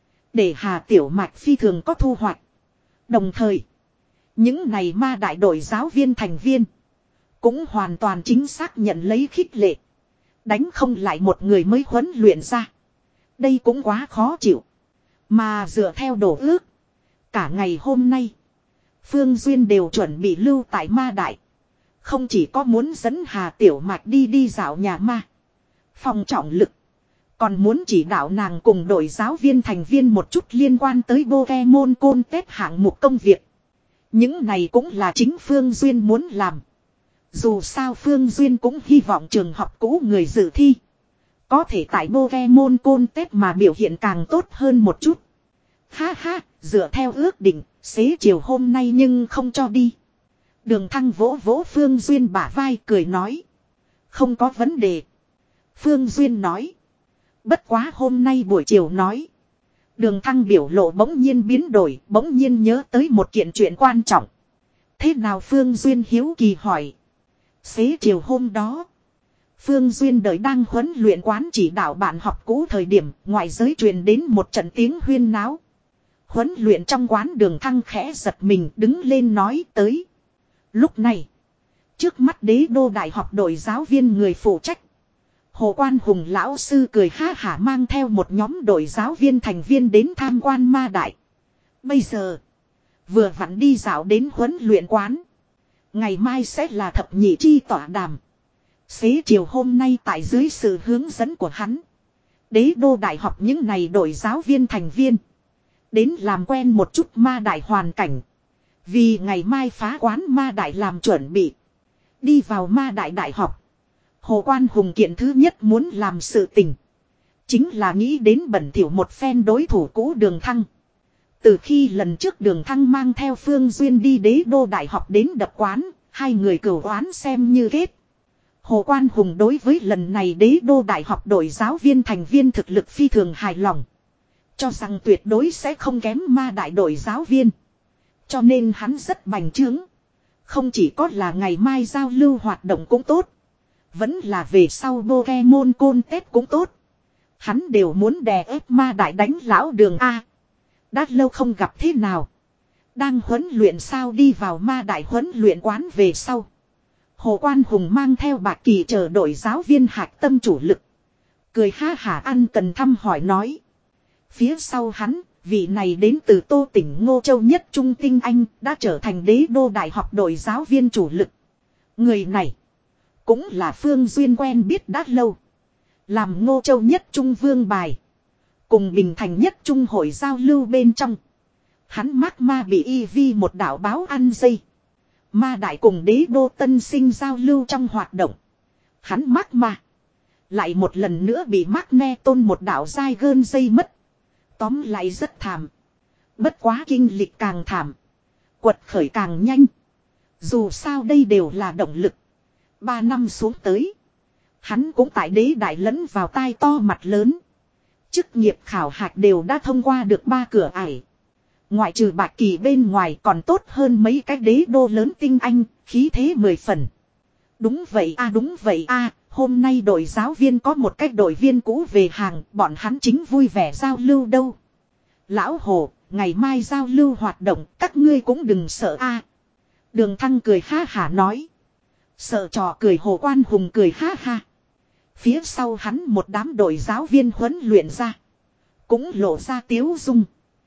Speaker 1: Để Hà Tiểu Mạch phi thường có thu hoạch. Đồng thời, những này ma đại đội giáo viên thành viên cũng hoàn toàn chính xác nhận lấy khích lệ. Đánh không lại một người mới huấn luyện ra. Đây cũng quá khó chịu. Mà dựa theo đổ ước, cả ngày hôm nay, Phương Duyên đều chuẩn bị lưu tại ma đại. Không chỉ có muốn dẫn Hà Tiểu Mạch đi đi dạo nhà ma, phòng trọng lực, còn muốn chỉ đạo nàng cùng đội giáo viên thành viên một chút liên quan tới Pokemon Contest hạng mục công việc. Những này cũng là chính Phương Duyên muốn làm. Dù sao Phương Duyên cũng hy vọng trường học cũ người dự thi có thể tại Pokemon Contest mà biểu hiện càng tốt hơn một chút. Ha ha, dựa theo ước định, xế chiều hôm nay nhưng không cho đi. Đường Thăng vỗ vỗ Phương Duyên bả vai cười nói. Không có vấn đề. Phương Duyên nói. Bất quá hôm nay buổi chiều nói. Đường Thăng biểu lộ bỗng nhiên biến đổi, bỗng nhiên nhớ tới một kiện chuyện quan trọng. Thế nào Phương Duyên hiếu kỳ hỏi. Xế chiều hôm đó, Phương Duyên đợi đang huấn luyện quán chỉ đạo bạn học cũ thời điểm, ngoại giới truyền đến một trận tiếng huyên náo. Huấn luyện trong quán Đường Thăng khẽ giật mình đứng lên nói tới. Lúc này, trước mắt Đế Đô Đại học đội giáo viên người phụ trách, Hồ Quan Hùng lão sư cười ha hả mang theo một nhóm đội giáo viên thành viên đến tham quan ma đại. Bây giờ, vừa vặn đi dạo đến huấn luyện quán. Ngày mai sẽ là thập nhị chi tọa đàm. Xế chiều hôm nay tại dưới sự hướng dẫn của hắn, Đế Đô Đại học những này đội giáo viên thành viên đến làm quen một chút ma đại hoàn cảnh. Vì ngày mai phá quán ma đại làm chuẩn bị. Đi vào ma đại đại học, Hồ Quan Hùng kiện thứ nhất muốn làm sự tình, chính là nghĩ đến bẩn thỉu một phen đối thủ cũ Đường Thăng. Từ khi lần trước Đường Thăng mang theo Phương Duyên đi Đế Đô Đại học đến đập quán, hai người cửu oán xem như kết. Hồ Quan Hùng đối với lần này Đế Đô Đại học đội giáo viên thành viên thực lực phi thường hài lòng. Cho rằng tuyệt đối sẽ không kém ma đại đội giáo viên. Cho nên hắn rất bành trướng. Không chỉ có là ngày mai giao lưu hoạt động cũng tốt, vẫn là về sau Pokemon Contest cũng tốt. Hắn đều muốn đè ép ma đại đánh lão Đường A. Đã lâu không gặp thế nào. Đang huấn luyện sao đi vào ma đại huấn luyện quán về sau. Hồ Quan Hùng mang theo Bạc Kỳ chờ đội giáo viên hạch tâm chủ lực. Cười ha hả ăn cần thăm hỏi nói. Phía sau hắn, vị này đến từ Tô tỉnh Ngô Châu nhất trung tinh anh đã trở thành Đế Đô Đại học đội giáo viên chủ lực. Người này cũng là Phương Duyên quen biết đã lâu. Làm Ngô Châu nhất trung vương bài. Cùng Bình Thành nhất trung hội giao lưu bên trong. Hắn mắc ma bị y vi một đảo báo ăn dây. Ma đại cùng Đế Đô tân sinh giao lưu trong hoạt động. Hắn mắc ma. Lại một lần nữa bị mắc ne tôn một đảo dai gơn dây mất. Tóm lại rất thảm. Bất quá kinh lịch càng thảm, quật khởi càng nhanh. Dù sao đây đều là động lực. Ba năm xuống tới, Hắn cũng tại đế đại lẫn vào tai to mặt lớn. Chức nghiệp khảo hạch đều đã thông qua được ba cửa ải. Ngoại trừ Bạch Kỳ bên ngoài còn tốt hơn mấy cái đế đô lớn tinh anh, khí thế mười phần. Đúng vậy a đúng vậy a hôm nay đội giáo viên có một cách đội viên cũ về hàng, bọn hắn chính vui vẻ giao lưu đâu. Lão Hồ, ngày mai giao lưu hoạt động, các ngươi cũng đừng sợ a. Đường Thăng cười ha hả nói. Sợ trò cười Hồ Quan Hùng cười ha ha. Phía sau hắn một đám đội giáo viên huấn luyện ra. Cũng lộ ra tiếu dung.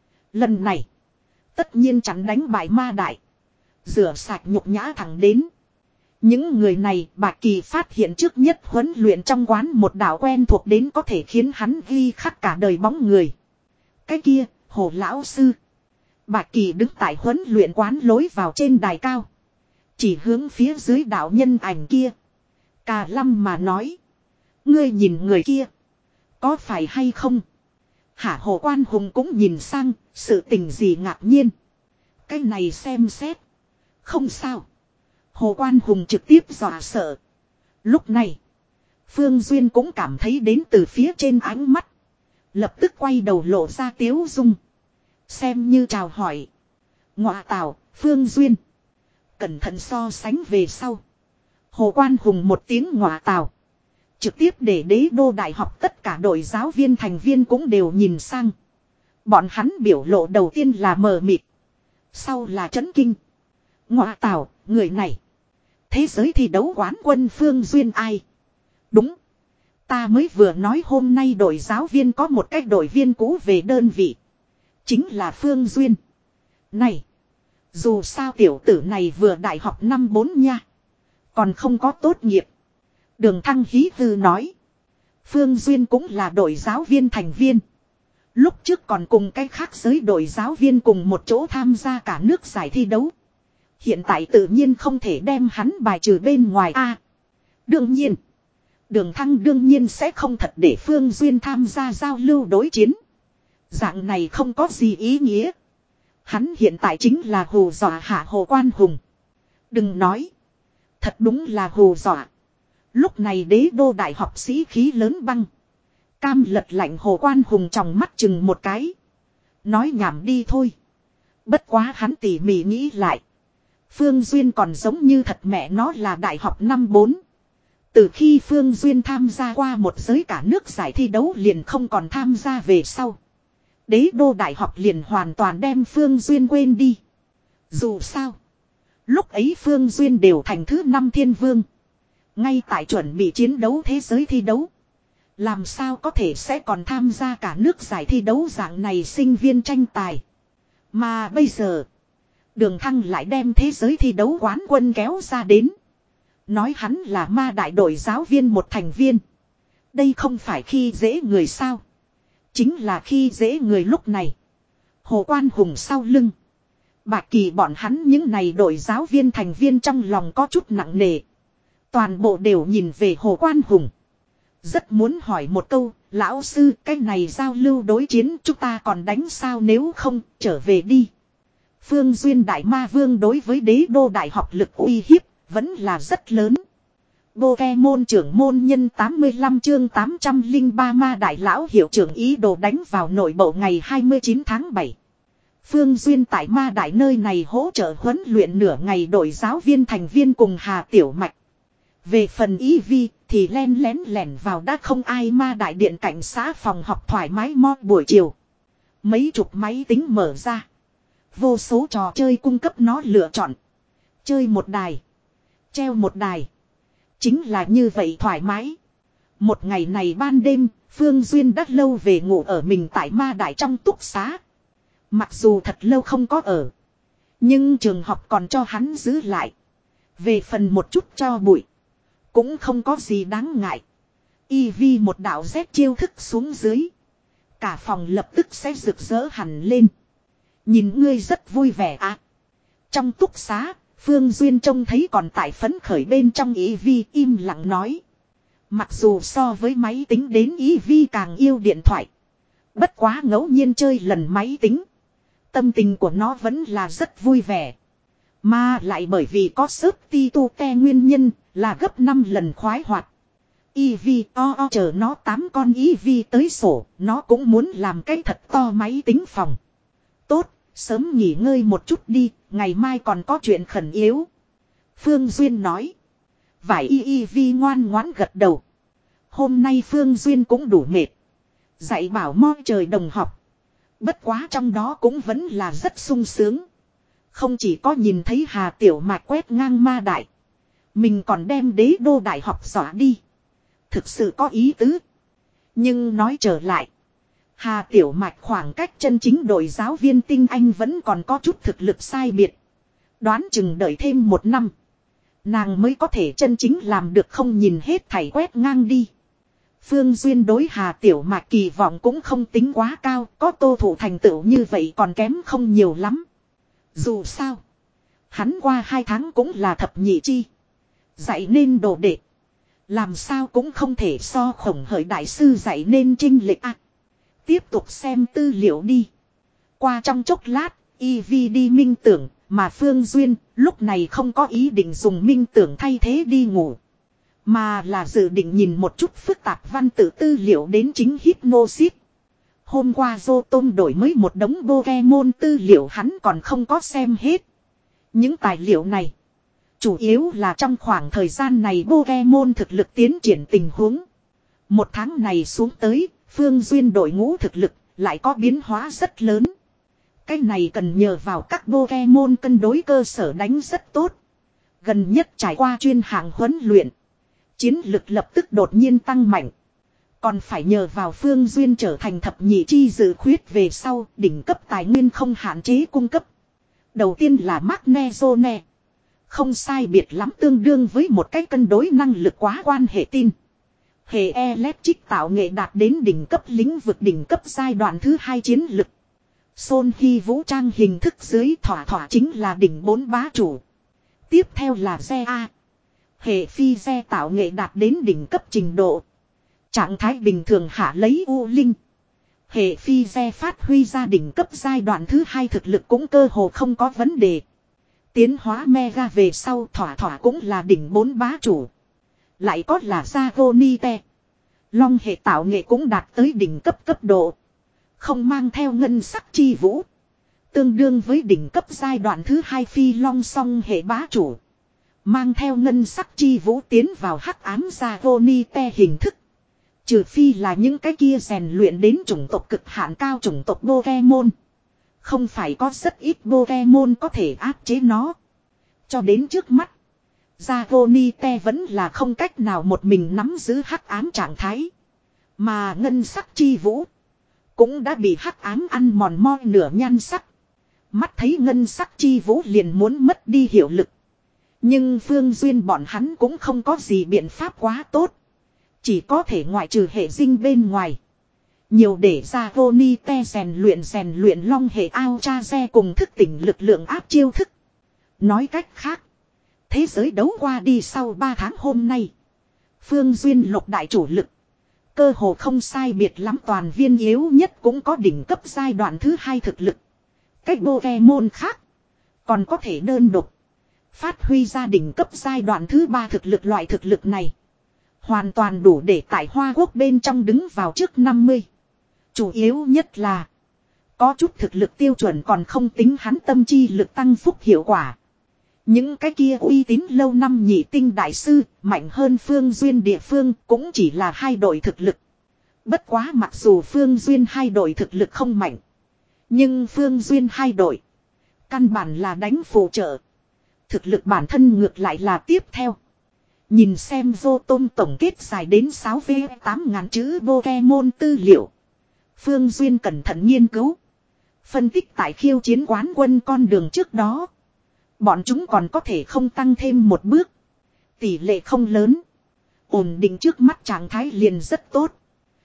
Speaker 1: Lần này. Tất nhiên chắn đánh bại ma đại. Rửa sạch nhục nhã thẳng đến. Những người này Bạch Kỳ phát hiện trước nhất huấn luyện trong quán một đạo quen thuộc đến có thể khiến hắn ghi khắc cả đời bóng người. Cái kia, Hồ lão sư. Bạch Kỳ đứng tại huấn luyện quán lối vào trên đài cao. Chỉ hướng phía dưới đạo nhân ảnh kia. Cà lâm mà nói. Ngươi nhìn người kia. Có phải hay không? Hả Hồ Quan Hùng cũng nhìn sang. Sự tình gì ngạc nhiên. Cái này xem xét. Không sao. Hồ Quan Hùng trực tiếp dọa sợ. Lúc này. Phương Duyên cũng cảm thấy đến từ phía trên ánh mắt. Lập tức quay đầu lộ ra tiếu dung. Xem như chào hỏi. Ngọa tào, Phương Duyên. Cẩn thận so sánh về sau. Hồ Quan Hùng một tiếng ngọa tào. Trực tiếp để đế đô đại học tất cả đội giáo viên thành viên cũng đều nhìn sang. Bọn hắn biểu lộ đầu tiên là mờ mịt. Sau là chấn kinh. Ngọa tào, người này. Thế giới thi đấu quán quân Phương Duyên ai? Đúng. Ta mới vừa nói hôm nay đội giáo viên có một cách đội viên cũ về đơn vị. Chính là Phương Duyên. Này. Dù sao tiểu tử này vừa đại học năm bốn nha. Còn không có tốt nghiệp. Đường Thăng hí hư nói. Phương Duyên cũng là đội giáo viên thành viên. Lúc trước còn cùng cái khác giới đội giáo viên cùng một chỗ tham gia cả nước giải thi đấu. Hiện tại tự nhiên không thể đem hắn bài trừ bên ngoài a. Đương nhiên. Đường Thăng đương nhiên sẽ không thật để Phương Duyên tham gia giao lưu đối chiến. Dạng này không có gì ý nghĩa. Hắn hiện tại chính là hù dọa hạ Hồ Quan Hùng. Đừng nói. Thật đúng là hù dọa. Lúc này đế đô đại học sĩ khí lớn băng. Cam lật lạnh Hồ Quan Hùng trong mắt chừng một cái. Nói nhảm đi thôi. Bất quá hắn tỉ mỉ nghĩ lại. Phương Duyên còn giống như thật mẹ nó là đại học năm bốn. Từ khi Phương Duyên tham gia qua một giới cả nước giải thi đấu liền không còn tham gia về sau. Đế đô đại học liền hoàn toàn đem Phương Duyên quên đi. Dù sao. Lúc ấy Phương Duyên đều thành thứ năm thiên vương. Ngay tại chuẩn bị chiến đấu thế giới thi đấu. Làm sao có thể sẽ còn tham gia cả nước giải thi đấu dạng này sinh viên tranh tài. Mà bây giờ. Đường Thăng lại đem thế giới thi đấu quán quân kéo ra đến. Nói hắn là ma đại đội giáo viên một thành viên. Đây không phải khi dễ người sao. Chính là khi dễ người lúc này. Hồ Quan Hùng sau lưng. Bạch Kỳ bọn hắn những này đội giáo viên thành viên trong lòng có chút nặng nề. Toàn bộ đều nhìn về Hồ Quan Hùng. Rất muốn hỏi một câu, lão sư cái này giao lưu đối chiến chúng ta còn đánh sao nếu không trở về đi. Phương Duyên Đại Ma Vương đối với đế đô đại học lực uy hiếp vẫn là rất lớn. Pokemon trưởng môn nhân tám mươi lăm chương tám trăm lẻ ba ma đại lão hiệu trưởng ý đồ đánh vào nội bộ ngày hai mươi chín tháng bảy. Phương Duyên tại ma đại nơi này hỗ trợ huấn luyện nửa ngày đội giáo viên thành viên cùng Hà Tiểu Mạch. Về phần ý vi thì len lén lẻn vào đã không ai ma đại điện cảnh xã phòng học thoải mái mo buổi chiều. Mấy chục máy tính mở ra. Vô số trò chơi cung cấp nó lựa chọn. Chơi một đài. Treo một đài. Chính là như vậy thoải mái. Một ngày này ban đêm, Phương Duyên đã lâu về ngủ ở mình tại ma đại trong túc xá. Mặc dù thật lâu không có ở. Nhưng trường học còn cho hắn giữ lại. Về phần một chút cho bụi. Cũng không có gì đáng ngại. Y vi một đạo rét chiêu thức xuống dưới. Cả phòng lập tức sẽ rực rỡ hẳn lên. Nhìn ngươi rất vui vẻ à. Trong túc xá, Phương Duyên trông thấy còn tại phấn khởi bên trong Y vi im lặng nói. Mặc dù so với máy tính đến Y vi càng yêu điện thoại. Bất quá ngẫu nhiên chơi lần máy tính. Tâm tình của nó vẫn là rất vui vẻ. Mà lại bởi vì có sớp ti tu te nguyên nhân là gấp năm lần khoái hoạt. i vê o o chờ nó tám con i vê tới sổ, nó cũng muốn làm cái thật to máy tính phòng. Tốt, sớm nghỉ ngơi một chút đi, ngày mai còn có chuyện khẩn yếu. Phương Duyên nói. Vải y y vi ngoan ngoãn gật đầu. Hôm nay Phương Duyên cũng đủ mệt. Dạy bảo mo trời đồng học. Bất quá trong đó cũng vẫn là rất sung sướng. Không chỉ có nhìn thấy Hà Tiểu Mạch quét ngang ma đại. Mình còn đem đế đô đại học dọa đi. Thực sự có ý tứ. Nhưng nói trở lại. Hà Tiểu Mạch khoảng cách chân chính đội giáo viên tinh anh vẫn còn có chút thực lực sai biệt. Đoán chừng đợi thêm một năm. Nàng mới có thể chân chính làm được không nhìn hết thảy quét ngang đi. Phương Duyên đối Hà Tiểu Mạch kỳ vọng cũng không tính quá cao. Có tô thủ thành tựu như vậy còn kém không nhiều lắm. Dù sao. Hắn qua hai tháng cũng là thập nhị chi. Dạy nên đồ đệ. Làm sao cũng không thể so khổng hởi đại sư dạy nên trinh lệch à. Tiếp tục xem tư liệu đi. Qua trong chốc lát, i vê đi minh tưởng, mà Phương Duyên lúc này không có ý định dùng minh tưởng thay thế đi ngủ. Mà là dự định nhìn một chút phức tạp văn tự tư liệu đến chính Hypnosis. Hôm qua Zotom đổi mới một đống Pokemon tư liệu hắn còn không có xem hết. Những tài liệu này chủ yếu là trong khoảng thời gian này Pokemon thực lực tiến triển tình huống. Một tháng này xuống tới, Phương Duyên đội ngũ thực lực lại có biến hóa rất lớn. Cái này cần nhờ vào các Pokemon cân đối cơ sở đánh rất tốt. Gần nhất trải qua chuyên hạng huấn luyện. Chiến lực lập tức đột nhiên tăng mạnh. Còn phải nhờ vào Phương Duyên trở thành thập nhị chi dự khuyết về sau đỉnh cấp tài nguyên không hạn chế cung cấp. Đầu tiên là Magnezone. Không sai biệt lắm tương đương với một cái cân đối năng lực quá quan hệ tin. Hệ electric tạo nghệ đạt đến đỉnh cấp lĩnh vực đỉnh cấp giai đoạn thứ hai chiến lực. Sôn Hy vũ trang hình thức dưới thỏa thỏa chính là đỉnh bốn bá chủ. Tiếp theo là Ze A. Hệ phi Ze tạo nghệ đạt đến đỉnh cấp trình độ. Trạng thái bình thường hạ lấy U Linh. Hệ phi Ze phát huy ra đỉnh cấp giai đoạn thứ hai thực lực cũng cơ hồ không có vấn đề. Tiến hóa Mega về sau thỏa thỏa cũng là đỉnh bốn bá chủ. Lại có là Zagonite. Long hệ tạo nghệ cũng đạt tới đỉnh cấp cấp độ. Không mang theo ngân sắc chi vũ. Tương đương với đỉnh cấp giai đoạn thứ hai phi long song hệ bá chủ. Mang theo ngân sắc chi vũ tiến vào hắc ám Zagonite hình thức. Trừ phi là những cái kia rèn luyện đến chủng tộc cực hạn cao chủng tộc Pokemon. Không phải có rất ít Pokemon có thể áp chế nó. Cho đến trước mắt. Zagonite vẫn là không cách nào một mình nắm giữ hắc ám trạng thái. Mà ngân sắc chi vũ. Cũng đã bị hắc ám ăn mòn moi nửa nhan sắc. Mắt thấy ngân sắc chi vũ liền muốn mất đi hiệu lực. Nhưng Phương Duyên bọn hắn cũng không có gì biện pháp quá tốt. Chỉ có thể ngoại trừ hệ dinh bên ngoài. Nhiều để ra Zagonite rèn luyện rèn luyện long hệ Alchaze cùng thức tỉnh lực lượng áp chiêu thức. Nói cách khác. Thế giới đấu qua đi sau ba tháng hôm nay. Phương Duyên lục đại chủ lực. Cơ hồ không sai biệt lắm toàn viên yếu nhất cũng có đỉnh cấp giai đoạn thứ hai thực lực. Cách Pokemon khác. Còn có thể đơn độc. Phát huy ra đỉnh cấp giai đoạn thứ ba thực lực loại thực lực này. Hoàn toàn đủ để tại Hoa Quốc bên trong đứng vào trước năm mươi. Chủ yếu nhất là. Có chút thực lực tiêu chuẩn còn không tính hắn tâm chi lực tăng phúc hiệu quả. Những cái kia uy tín lâu năm nhị tinh đại sư, mạnh hơn Phương Duyên địa phương cũng chỉ là hai đội thực lực. Bất quá mặc dù Phương Duyên hai đội thực lực không mạnh. Nhưng Phương Duyên hai đội. Căn bản là đánh phụ trợ. Thực lực bản thân ngược lại là tiếp theo. Nhìn xem Zotom tổng kết dài đến sáu vê tám ngàn chữ Pokemon tư liệu. Phương Duyên cẩn thận nghiên cứu. Phân tích tại khiêu chiến quán quân con đường trước đó. Bọn chúng còn có thể không tăng thêm một bước. Tỷ lệ không lớn. Ổn định trước mắt trạng thái liền rất tốt.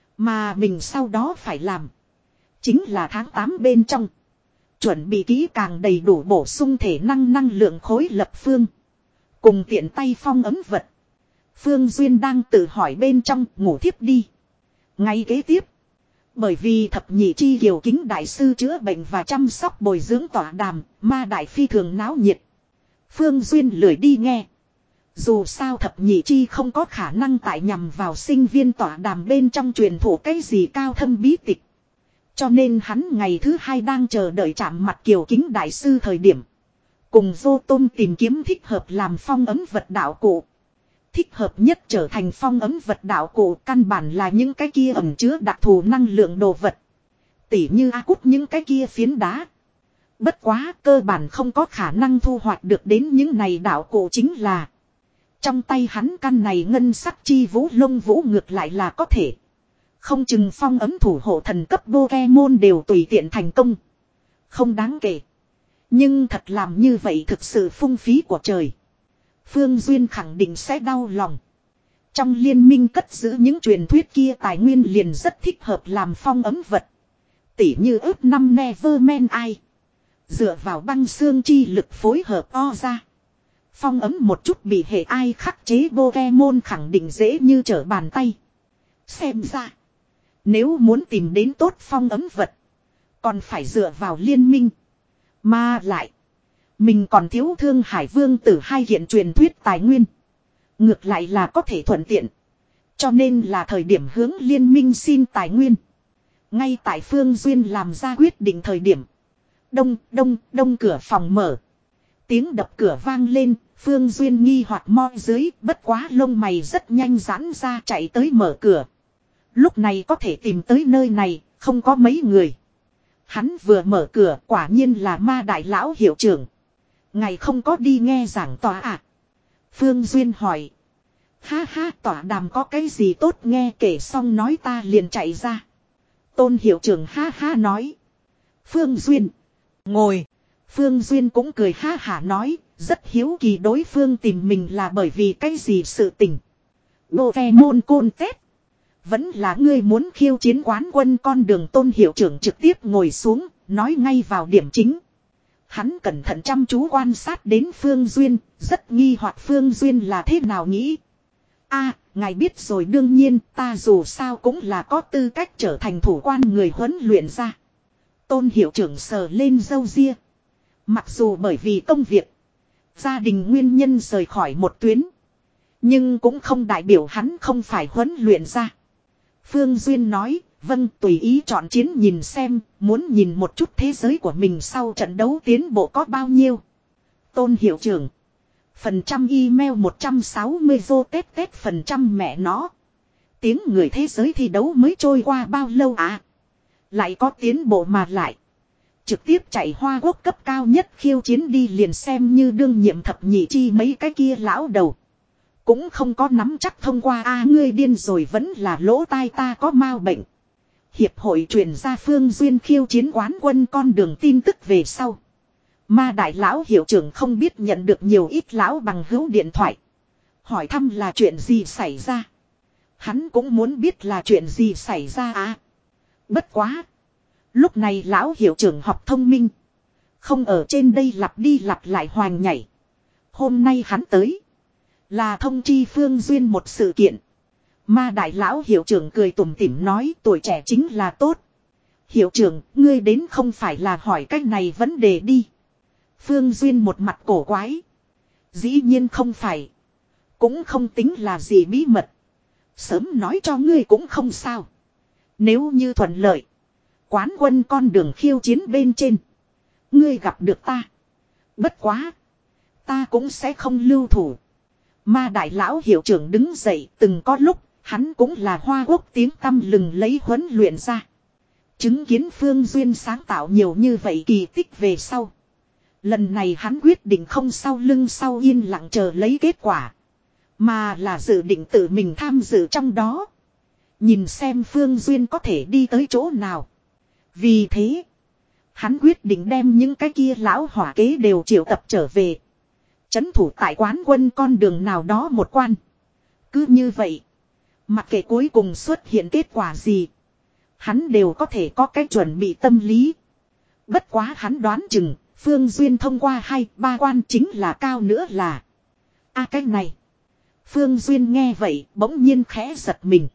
Speaker 1: Mà mình sau đó phải làm. Chính là tháng tám bên trong. Chuẩn bị kỹ càng đầy đủ bổ sung thể năng năng lượng khối lập phương. Cùng tiện tay phong ấm vật. Phương Duyên đang tự hỏi bên trong ngủ thiếp đi. Ngay kế tiếp. Bởi vì thập nhị chi kiều kính đại sư chữa bệnh và chăm sóc bồi dưỡng tỏa đàm, ma đại phi thường náo nhiệt. Phương Duyên lười đi nghe. Dù sao thập nhị chi không có khả năng tại nhằm vào sinh viên tỏa đàm bên trong truyền thụ cái gì cao thâm bí tịch. Cho nên hắn ngày thứ hai đang chờ đợi chạm mặt Kiều Kính đại sư thời điểm. Cùng Vô Tôn tìm kiếm thích hợp làm phong ấm vật đạo cụ. Thích hợp nhất trở thành phong ấm vật đạo cụ căn bản là những cái kia ẩn chứa đặc thù năng lượng đồ vật. Tỉ như A Cút những cái kia phiến đá. Bất quá cơ bản không có khả năng thu hoạch được đến những này đạo cụ chính là. Trong tay hắn căn này ngân sắc chi vũ lông vũ ngược lại là có thể. Không chừng phong ấm thủ hộ thần cấp Pokemon đều tùy tiện thành công. Không đáng kể. Nhưng thật làm như vậy thực sự phung phí của trời. Phương Duyên khẳng định sẽ đau lòng. Trong liên minh cất giữ những truyền thuyết kia tài nguyên liền rất thích hợp làm phong ấm vật. Tỉ như ướp năm Neverman ai. Dựa vào băng xương chi lực phối hợp o ra. Phong ấm một chút bị hệ ai khắc chế Pokemon khẳng định dễ như trở bàn tay. Xem ra. Nếu muốn tìm đến tốt phong ấm vật. Còn phải dựa vào liên minh. Mà lại. Mình còn thiếu Thương Hải Vương Tử hai hiện truyền thuyết tài nguyên. Ngược lại là có thể thuận tiện. Cho nên là thời điểm hướng liên minh xin tài nguyên. Ngay tại Phương Duyên làm ra quyết định thời điểm. Đông, đông, đông cửa phòng mở. Tiếng đập cửa vang lên. Phương Duyên nghi hoặc mo dưới. Bất quá lông mày rất nhanh giãn ra chạy tới mở cửa. Lúc này có thể tìm tới nơi này. Không có mấy người. Hắn vừa mở cửa quả nhiên là Ma Đại Lão hiệu trưởng. Ngày không có đi nghe giảng tòa à? Phương Duyên hỏi. Ha ha, tòa đàm có cái gì tốt nghe, kể xong nói ta liền chạy ra. Tôn hiệu trưởng ha ha nói. Phương Duyên. Ngồi. Phương Duyên cũng cười ha hả nói. Rất hiếu kỳ đối phương tìm mình là bởi vì cái gì sự tình. Pokemon Contest. Vẫn là ngươi muốn khiêu chiến quán quân con đường. Tôn hiệu trưởng trực tiếp ngồi xuống. Nói ngay vào điểm chính. Hắn cẩn thận chăm chú quan sát đến Phương Duyên. Rất nghi hoặc Phương Duyên là thế nào nghĩ. A, ngài biết rồi, đương nhiên ta dù sao cũng là có tư cách trở thành thủ quan người huấn luyện ra. Tôn hiệu trưởng sờ lên râu ria. Mặc dù bởi vì công việc, gia đình nguyên nhân rời khỏi một tuyến. Nhưng cũng không đại biểu hắn không phải huấn luyện ra. Phương Duyên nói, vâng, tùy ý chọn chiến nhìn xem, muốn nhìn một chút thế giới của mình sau trận đấu tiến bộ có bao nhiêu. Tôn hiệu trưởng. Phần trăm email một trăm sáu mươi vô tết tết phần trăm mẹ nó. Tiếng người thế giới thi đấu mới trôi qua bao lâu à? Lại có tiến bộ mà lại. Trực tiếp chạy Hoa Quốc cấp cao nhất khiêu chiến đi liền xem như đương nhiệm thập nhị chi mấy cái kia lão đầu. Cũng không có nắm chắc thông qua a à, ngươi điên rồi, vẫn là lỗ tai ta có mau bệnh. Hiệp hội truyền ra Phương Duyên khiêu chiến quán quân con đường tin tức về sau. Ma Đại Lão hiệu trưởng không biết nhận được nhiều ít lão bằng hữu điện thoại. Hỏi thăm là chuyện gì xảy ra. Hắn cũng muốn biết là chuyện gì xảy ra à. Bất quá. Lúc này lão hiệu trưởng học thông minh. Không ở trên đây lặp đi lặp lại hoành nhảy. Hôm nay hắn tới. Là thông chi Phương Duyên một sự kiện. Ma Đại Lão hiệu trưởng cười tủm tỉm nói tuổi trẻ chính là tốt. Hiệu trưởng, ngươi đến không phải là hỏi cách này vấn đề đi. Phương Duyên một mặt cổ quái. Dĩ nhiên không phải. Cũng không tính là gì bí mật. Sớm nói cho ngươi cũng không sao. Nếu như thuận lợi. Quán quân con đường khiêu chiến bên trên. Ngươi gặp được ta. Bất quá. Ta cũng sẽ không lưu thủ. Ma Đại Lão hiệu trưởng đứng dậy, từng có lúc. Hắn cũng là Hoa Quốc tiếng tăm lừng lấy huấn luyện ra. Chứng kiến Phương Duyên sáng tạo nhiều như vậy kỳ tích về sau. Lần này hắn quyết định không sau lưng sau yên lặng chờ lấy kết quả. Mà là dự định tự mình tham dự trong đó. Nhìn xem Phương Duyên có thể đi tới chỗ nào. Vì thế. Hắn quyết định đem những cái kia lão hỏa kế đều triệu tập trở về. Chấn thủ tại quán quân con đường nào đó một quan. Cứ như vậy. Mặc kệ cuối cùng xuất hiện kết quả gì. Hắn đều có thể có cái chuẩn bị tâm lý. Bất quá hắn đoán chừng. Phương Duyên thông qua hai ba quan chính là cao nữa là. A à, cái này. Phương Duyên nghe vậy bỗng nhiên khẽ giật mình.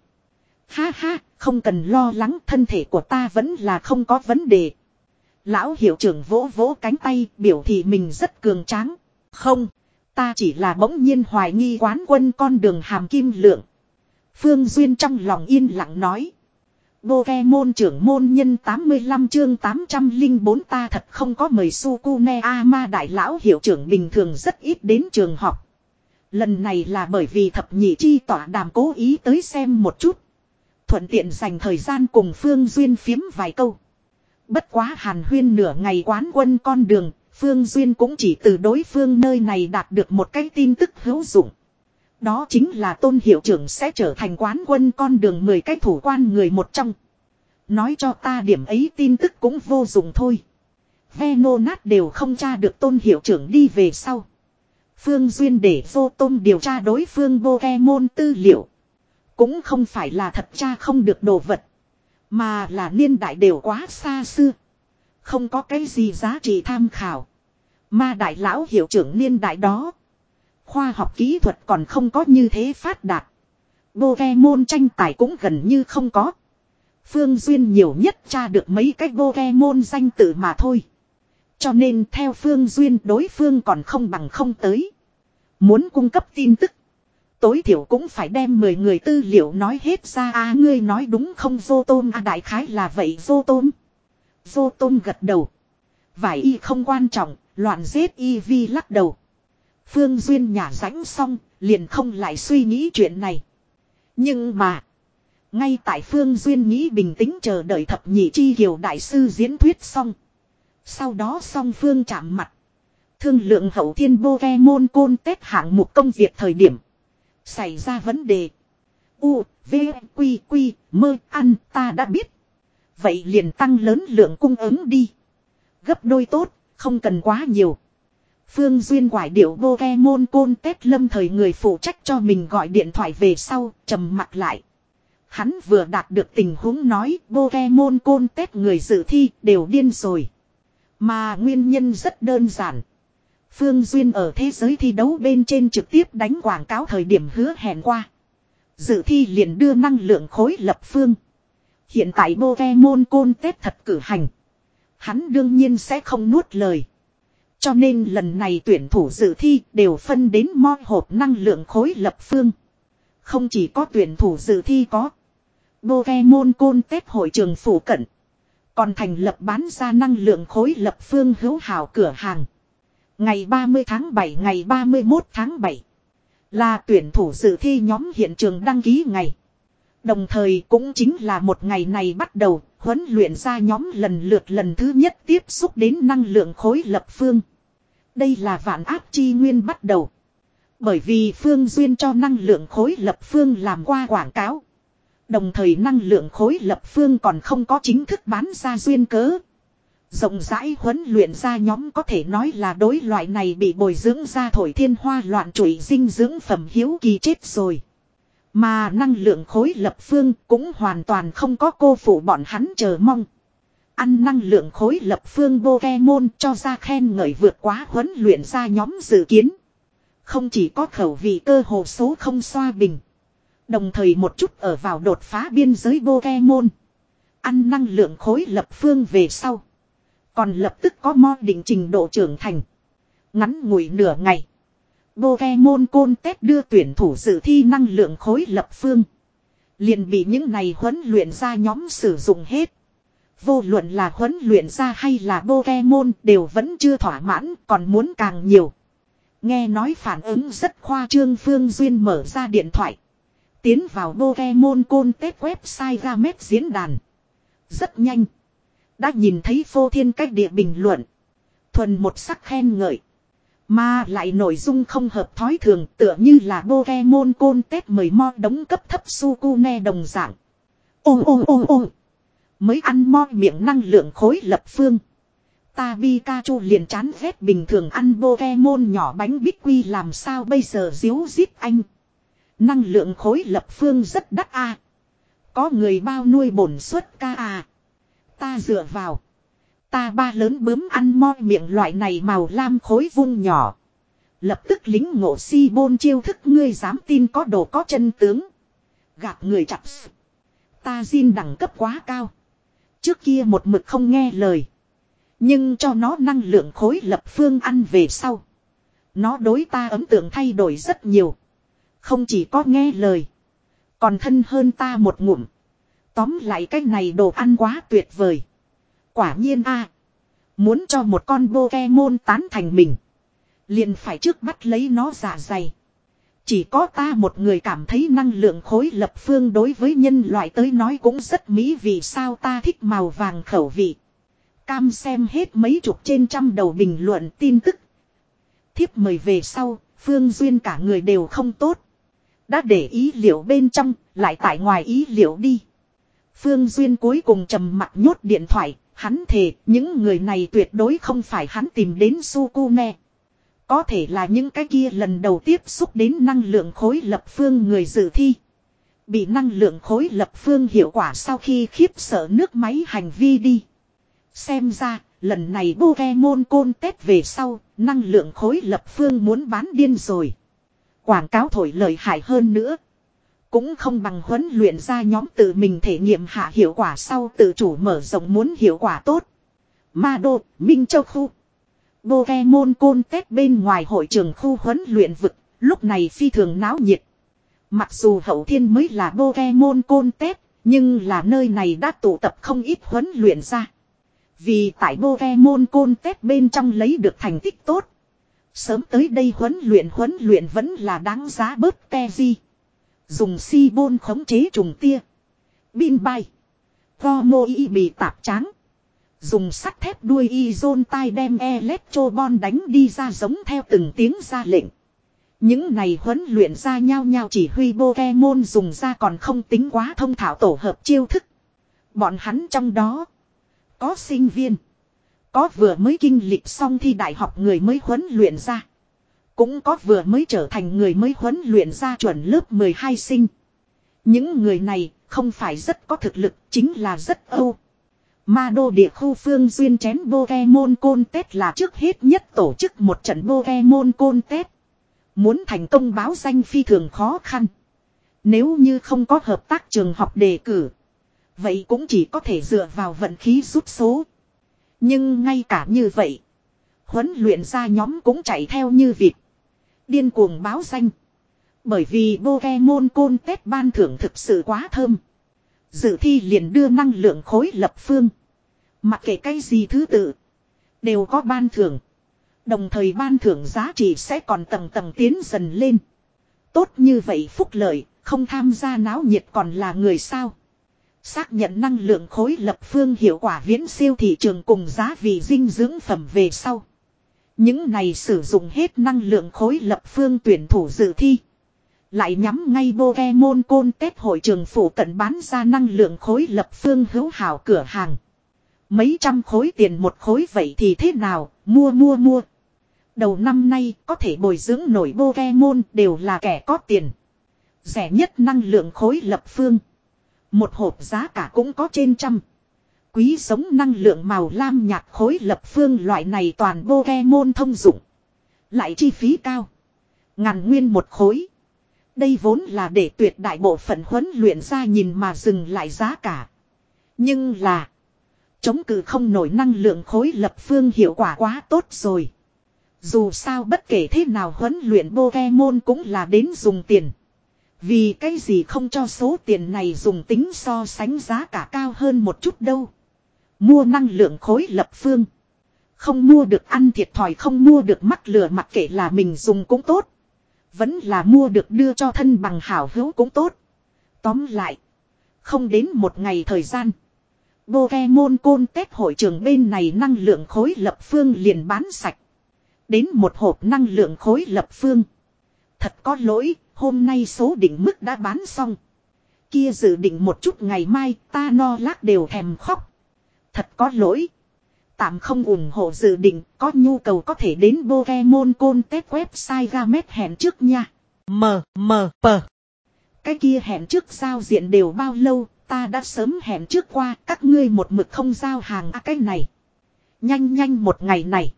Speaker 1: Ha ha, không cần lo lắng, thân thể của ta vẫn là không có vấn đề. Lão hiệu trưởng vỗ vỗ cánh tay biểu thị mình rất cường tráng. Không, Ta chỉ là bỗng nhiên hoài nghi quán quân con đường hàm kim lượng. Phương Duyên trong lòng yên lặng nói. Pokemon trưởng môn nhân tám mươi lăm chương tám trăm lẻ bốn ta thật không có mời Sukune Ama đại lão hiệu trưởng bình thường rất ít đến trường học. Lần này là bởi vì thập nhị chi tỏa đàm cố ý tới xem một chút. Thuận tiện dành thời gian cùng Phương Duyên phiếm vài câu. Bất quá hàn huyên nửa ngày quán quân con đường, Phương Duyên cũng chỉ từ đối phương nơi này đạt được một cái tin tức hữu dụng. Đó chính là Tôn hiệu trưởng sẽ trở thành quán quân con đường mười cái thủ quan người một trong. Nói cho ta điểm ấy tin tức cũng vô dụng thôi. Venonat đều không tra được Tôn hiệu trưởng đi về sau. Phương Duyên để vô tôn điều tra đối phương Pokemon tư liệu. Cũng không phải là thật tra không được đồ vật. Mà là niên đại đều quá xa xưa. Không có cái gì giá trị tham khảo. Mà đại lão hiệu trưởng niên đại đó. Khoa học kỹ thuật còn không có như thế phát đạt. Pokemon tranh tài cũng gần như không có. Phương Duyên nhiều nhất tra được mấy cái Pokemon danh tự mà thôi. Cho nên theo Phương Duyên đối phương còn không bằng không tới. Muốn cung cấp tin tức. Tối thiểu cũng phải đem mười người tư liệu nói hết ra. À ngươi nói đúng không Vô Tôm à đại khái là vậy Vô Tôm. Vô Tôm gật đầu. Vải y không quan trọng, loạn giết y vi lắc đầu. Phương Duyên nhả rãnh xong, liền không lại suy nghĩ chuyện này. Nhưng mà, ngay tại Phương Duyên nghĩ bình tĩnh chờ đợi thập nhị chi kiều đại sư diễn thuyết xong. Sau đó song phương chạm mặt. Thương lượng hậu thiên Pokemon Contest hạng mục công việc thời điểm. Xảy ra vấn đề. U, V, Quy, Quy, mơ, ăn, ta đã biết. Vậy liền tăng lớn lượng cung ứng đi. Gấp đôi tốt, không cần quá nhiều. Phương Duyên quải điệu Pokemon Contest lâm thời người phụ trách cho mình gọi điện thoại về sau, trầm mặt lại. Hắn vừa đạt được tình huống nói Pokemon Contest người dự thi đều điên rồi. Mà nguyên nhân rất đơn giản. Phương Duyên ở thế giới thi đấu bên trên trực tiếp đánh quảng cáo thời điểm hứa hẹn qua. Dự thi liền đưa năng lượng khối lập phương. Hiện tại Pokemon Contest thật cử hành. Hắn đương nhiên sẽ không nuốt lời. Cho nên lần này tuyển thủ dự thi đều phân đến mo hộp năng lượng khối lập phương. Không chỉ có tuyển thủ dự thi có. Pokemon Contest hội trường phủ cận. Còn thành lập bán ra năng lượng khối lập phương hữu hảo cửa hàng. Ngày ba mươi tháng bảy ngày ba mươi mốt tháng bảy. Là tuyển thủ dự thi nhóm hiện trường đăng ký ngày. Đồng thời cũng chính là một ngày này bắt đầu huấn luyện ra nhóm lần lượt lần thứ nhất tiếp xúc đến năng lượng khối lập phương. Đây là vạn áp chi nguyên bắt đầu. Bởi vì Phương Duyên cho năng lượng khối lập phương làm qua quảng cáo. Đồng thời năng lượng khối lập phương còn không có chính thức bán ra duyên cớ. Rộng rãi huấn luyện ra nhóm có thể nói là đối loại này bị bồi dưỡng ra thổi thiên hoa loạn trụy dinh dưỡng phẩm hiếu kỳ chết rồi. Mà năng lượng khối lập phương cũng hoàn toàn không có cô phụ bọn hắn chờ mong. Ăn năng lượng khối lập phương Pokemon cho ra khen ngợi vượt quá huấn luyện ra nhóm dự kiến. Không chỉ có khẩu vị cơ hồ số không xoa bình. Đồng thời một chút ở vào đột phá biên giới Pokemon. Ăn năng lượng khối lập phương về sau. Còn lập tức có mo định trình độ trưởng thành. Ngắn ngủi nửa ngày. Pokemon Contest đưa tuyển thủ dự thi năng lượng khối lập phương. Liền bị những này huấn luyện ra nhóm sử dụng hết. Vô luận là huấn luyện ra hay là Pokemon đều vẫn chưa thỏa mãn còn muốn càng nhiều. Nghe nói phản ứng rất khoa trương Phương Duyên mở ra điện thoại. Tiến vào Pokemon Contest website Gamet diễn đàn. Rất nhanh. Đã nhìn thấy phô thiên cách địa bình luận. Thuần một sắc khen ngợi. Mà lại nội dung không hợp thói thường tựa như là Pokemon Contest mời mo đóng cấp thấp Sukune đồng dạng. Ô ô ô ô. Mới ăn mo miệng năng lượng khối lập phương. Ta Pikachu liền chán ghét bình thường ăn Pokemon nhỏ bánh bích quy làm sao bây giờ díu dít anh. Năng lượng khối lập phương rất đắt a. Có người bao nuôi bổn suất ca à. Ta dựa vào. Ta ba lớn bướm ăn mo miệng loại này màu lam khối vung nhỏ. Lập tức lính ngộ si bôn chiêu thức ngươi dám tin có đồ có chân tướng. Gạt người chặt. Ta xin đẳng cấp quá cao. Trước kia một mực không nghe lời. Nhưng cho nó năng lượng khối lập phương ăn về sau. Nó đối ta ấn tượng thay đổi rất nhiều. Không chỉ có nghe lời. Còn thân hơn ta một ngụm. Tóm lại cái này đồ ăn quá tuyệt vời. Quả nhiên a, muốn cho một con Pokemon tán thành mình, liền phải trước bắt lấy nó dạ dày. Chỉ có ta một người cảm thấy năng lượng khối lập phương đối với nhân loại tới nói cũng rất mỹ, vì sao ta thích màu vàng khẩu vị. Cam xem hết mấy chục trên trăm đầu bình luận tin tức. Thiếp mời về sau, Phương Duyên cả người đều không tốt. Đã để ý liệu bên trong, lại tại ngoài ý liệu đi. Phương Duyên cuối cùng trầm mặc nhốt điện thoại, hắn thề những người này tuyệt đối không phải hắn tìm đến Sukune. Có thể là những cái kia lần đầu tiếp xúc đến năng lượng khối lập phương người dự thi. Bị năng lượng khối lập phương hiệu quả sau khi khiếp sợ nước máy hành vi đi. Xem ra, lần này Pokemon Contest về sau, năng lượng khối lập phương muốn bán điên rồi. Quảng cáo thổi lợi hại hơn nữa. Cũng không bằng huấn luyện ra nhóm tự mình thể nghiệm hạ hiệu quả sau tự chủ mở rộng muốn hiệu quả tốt. Ma Đô, Minh Châu khu. Pokemon Contest bên ngoài hội trường khu huấn luyện vực, lúc này phi thường náo nhiệt. Mặc dù hậu thiên mới là Pokemon Contest, nhưng là nơi này đã tụ tập không ít huấn luyện ra. Vì tại Pokemon Contest bên trong lấy được thành tích tốt. Sớm tới đây huấn luyện huấn luyện vẫn là đáng giá bớt te di. Dùng si bôn khống chế trùng tia. Bin bay. Gomo y bị tạp tráng. Dùng sắt thép đuôi y zone tai đem electrobon đánh đi ra giống theo từng tiếng ra lệnh. Những này huấn luyện ra nhau nhau chỉ huy Pokemon dùng ra còn không tính quá thông thạo tổ hợp chiêu thức. Bọn hắn trong đó có sinh viên, có vừa mới kinh lịch xong thi đại học người mới huấn luyện ra, cũng có vừa mới trở thành người mới huấn luyện ra chuẩn lớp mười hai sinh. Những người này không phải rất có thực lực, chính là rất âu. Ma Đô địa khu Phương Duyên chén Pokemon Contest là trước hết nhất tổ chức một trận Pokemon Contest. Muốn thành công báo danh phi thường khó khăn. Nếu như không có hợp tác trường học đề cử, vậy cũng chỉ có thể dựa vào vận khí rút số. Nhưng ngay cả như vậy, huấn luyện ra nhóm cũng chạy theo như vịt, điên cuồng báo danh. Bởi vì Pokemon Contest ban thưởng thực sự quá thơm. Dự thi liền đưa năng lượng khối lập phương. Mặc kệ cái gì thứ tự, đều có ban thưởng. Đồng thời ban thưởng giá trị sẽ còn tầng tầng tiến dần lên. Tốt như vậy phúc lợi, không tham gia náo nhiệt còn là người sao. Xác nhận năng lượng khối lập phương hiệu quả viễn siêu thị trường cùng giá vì dinh dưỡng phẩm về sau. Những này sử dụng hết năng lượng khối lập phương tuyển thủ dự thi. Lại nhắm ngay Pokemon Contest hội trường phủ cận bán ra năng lượng khối lập phương hữu hảo cửa hàng. Mấy trăm khối tiền một khối vậy thì thế nào, mua mua mua. Đầu năm nay có thể bồi dưỡng nổi Pokemon đều là kẻ có tiền. Rẻ nhất năng lượng khối lập phương. Một hộp giá cả cũng có trên trăm. Quý giống năng lượng màu lam nhạt khối lập phương loại này toàn Pokemon thông dụng. Lại chi phí cao. Ngàn nguyên một khối. Đây vốn là để tuyệt đại bộ phận huấn luyện ra nhìn mà dừng lại giá cả. Nhưng là chống cự không nổi năng lượng khối lập phương hiệu quả quá tốt rồi. Dù sao bất kể thế nào huấn luyện Pokemon cũng là đến dùng tiền. Vì cái gì không cho số tiền này dùng tính so sánh giá cả cao hơn một chút đâu. Mua năng lượng khối lập phương. Không mua được ăn thiệt thòi, không mua được mắc lừa, mặc kệ là mình dùng cũng tốt. Vẫn là mua được đưa cho thân bằng hảo hữu cũng tốt. Tóm lại, không đến một ngày thời gian, Pokemon Contest hội trường bên này năng lượng khối lập phương liền bán sạch. Đến một hộp năng lượng khối lập phương. Thật có lỗi, hôm nay số định mức đã bán xong. Kia dự định một chút ngày mai, ta no lác đều thèm khóc. Thật có lỗi. Tạm không ủng hộ dự định, có nhu cầu có thể đến Pokemon Contest website Gamet hẹn trước nha. M, M, P. Cái kia hẹn trước giao diện đều bao lâu, ta đã sớm hẹn trước qua, các ngươi một mực không giao hàng à cái này. Nhanh nhanh một ngày này.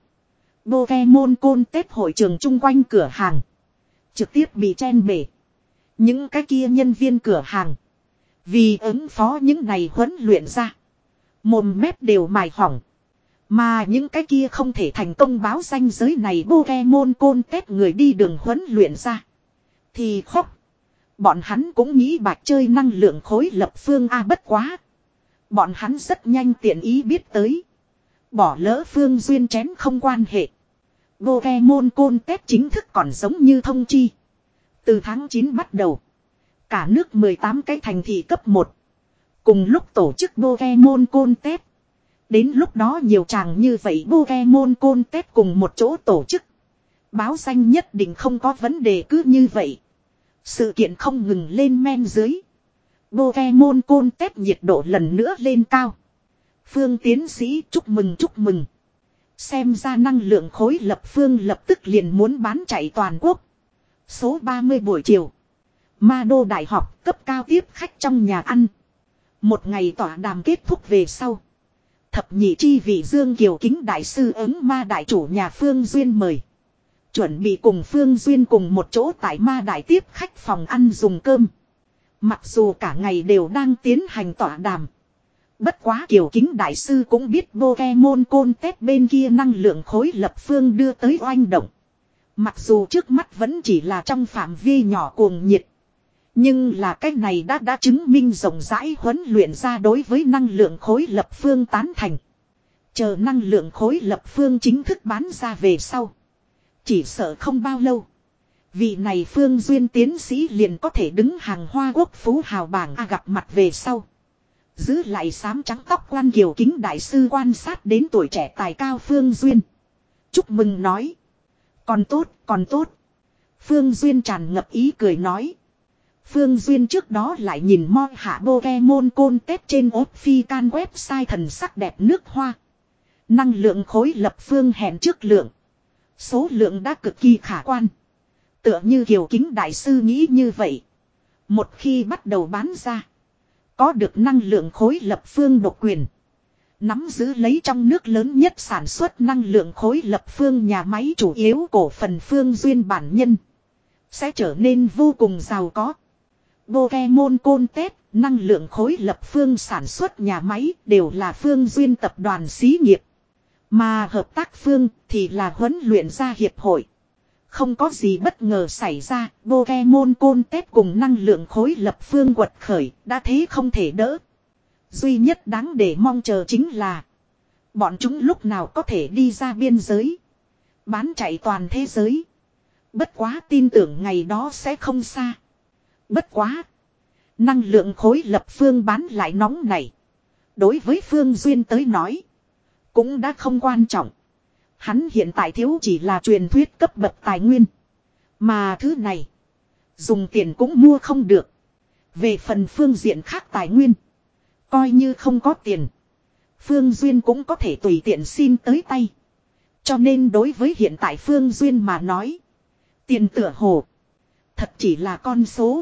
Speaker 1: Pokemon Contest hội trường chung quanh cửa hàng trực tiếp bị chen bể. Những cái kia nhân viên cửa hàng vì ứng phó những này huấn luyện ra, mồm mép đều mài hỏng. Mà những cái kia không thể thành công báo danh giới này Pokemon Contest người đi đường huấn luyện ra. Thì khóc. Bọn hắn cũng nghĩ bạch chơi năng lượng khối lập phương A bất quá. Bọn hắn rất nhanh tiện ý biết tới. Bỏ lỡ Phương Duyên chén không quan hệ. Pokemon Contest chính thức còn giống như thông chi. Từ tháng chín bắt đầu. Cả nước mười tám cái thành thị cấp một. Cùng lúc tổ chức Pokemon Contest. Đến lúc đó nhiều chàng như vậy Pokemon Contest cùng một chỗ tổ chức. Báo danh nhất định không có vấn đề cứ như vậy. Sự kiện không ngừng lên men dưới. Pokemon Contest nhiệt độ lần nữa lên cao. Phương tiến sĩ chúc mừng chúc mừng. Xem ra năng lượng khối lập phương lập tức liền muốn bán chạy toàn quốc. Số ba mươi buổi chiều. Ma Đô Đại học cấp cao tiếp khách trong nhà ăn. Một ngày tọa đàm kết thúc về sau. Thập nhị chi vị Dương Kiều Kính đại sư ứng ma đại chủ nhà Phương Duyên mời. Chuẩn bị cùng Phương Duyên cùng một chỗ tại ma đại tiếp khách phòng ăn dùng cơm. Mặc dù cả ngày đều đang tiến hành tọa đàm. Bất quá Kiều Kính đại sư cũng biết Pokemon Contest bên kia năng lượng khối lập phương đưa tới oanh động. Mặc dù trước mắt vẫn chỉ là trong phạm vi nhỏ cuồng nhiệt. Nhưng là cái này đã đã chứng minh rộng rãi huấn luyện ra đối với năng lượng khối lập phương tán thành. Chờ năng lượng khối lập phương chính thức bán ra về sau. Chỉ sợ không bao lâu. Vị này Phương Duyên tiến sĩ liền có thể đứng hàng Hoa Quốc phú hào bảng A gặp mặt về sau. Giữ lại xám trắng tóc quan Kiều Kính đại sư quan sát đến tuổi trẻ tài cao Phương Duyên. Chúc mừng nói. Còn tốt, còn tốt. Phương Duyên tràn ngập ý cười nói. Phương Duyên trước đó lại nhìn mo hạ Pokemon Contest trên official website thần sắc đẹp nước hoa. Năng lượng khối lập phương hẹn trước lượng. Số lượng đã cực kỳ khả quan. Tựa như Kiều Kính đại sư nghĩ như vậy. Một khi bắt đầu bán ra. Có được năng lượng khối lập phương độc quyền. Nắm giữ lấy trong nước lớn nhất sản xuất năng lượng khối lập phương nhà máy chủ yếu cổ phần Phương Duyên bản nhân. Sẽ trở nên vô cùng giàu có. Pokemon Contest, năng lượng khối lập phương sản xuất nhà máy đều là Phương Duyên tập đoàn xí nghiệp. Mà hợp tác phương thì là huấn luyện gia hiệp hội. Không có gì bất ngờ xảy ra, Pokemon Contest cùng năng lượng khối lập phương quật khởi, đã thế không thể đỡ. Duy nhất đáng để mong chờ chính là bọn chúng lúc nào có thể đi ra biên giới. Bán chạy toàn thế giới. Bất quá tin tưởng ngày đó sẽ không xa. Bất quá. Năng lượng khối lập phương bán lại nóng này. Đối với Phương Duyên tới nói. Cũng đã không quan trọng. Hắn hiện tại thiếu chỉ là truyền thuyết cấp bậc tài nguyên. Mà thứ này. Dùng tiền cũng mua không được. Về phần phương diện khác tài nguyên. Coi như không có tiền. Phương Duyên cũng có thể tùy tiện xin tới tay. Cho nên đối với hiện tại Phương Duyên mà nói. Tiền tựa hồ. Thật chỉ là con số.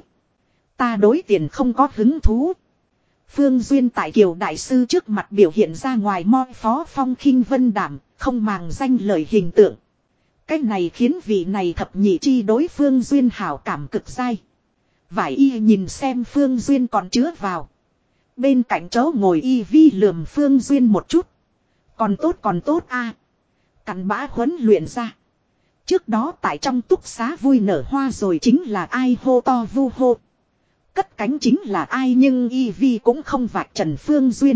Speaker 1: Ta đối tiền không có hứng thú. Phương Duyên tại Kiều Đại sư trước mặt biểu hiện ra ngoài mo phó phong khinh vân đảm, không màng danh lời hình tượng. Cái này khiến vị này thập nhị chi đối Phương Duyên hảo cảm cực dai. Vải y nhìn xem Phương Duyên còn chứa vào. Bên cạnh chỗ ngồi y vi lườm Phương Duyên một chút. Còn tốt còn tốt a à. Cặn bã huấn luyện ra. Trước đó tại trong túc xá vui nở hoa rồi chính là ai hô to vu hô. Cất cánh chính là ai nhưng y vi cũng không vạch trần Phương Duyên.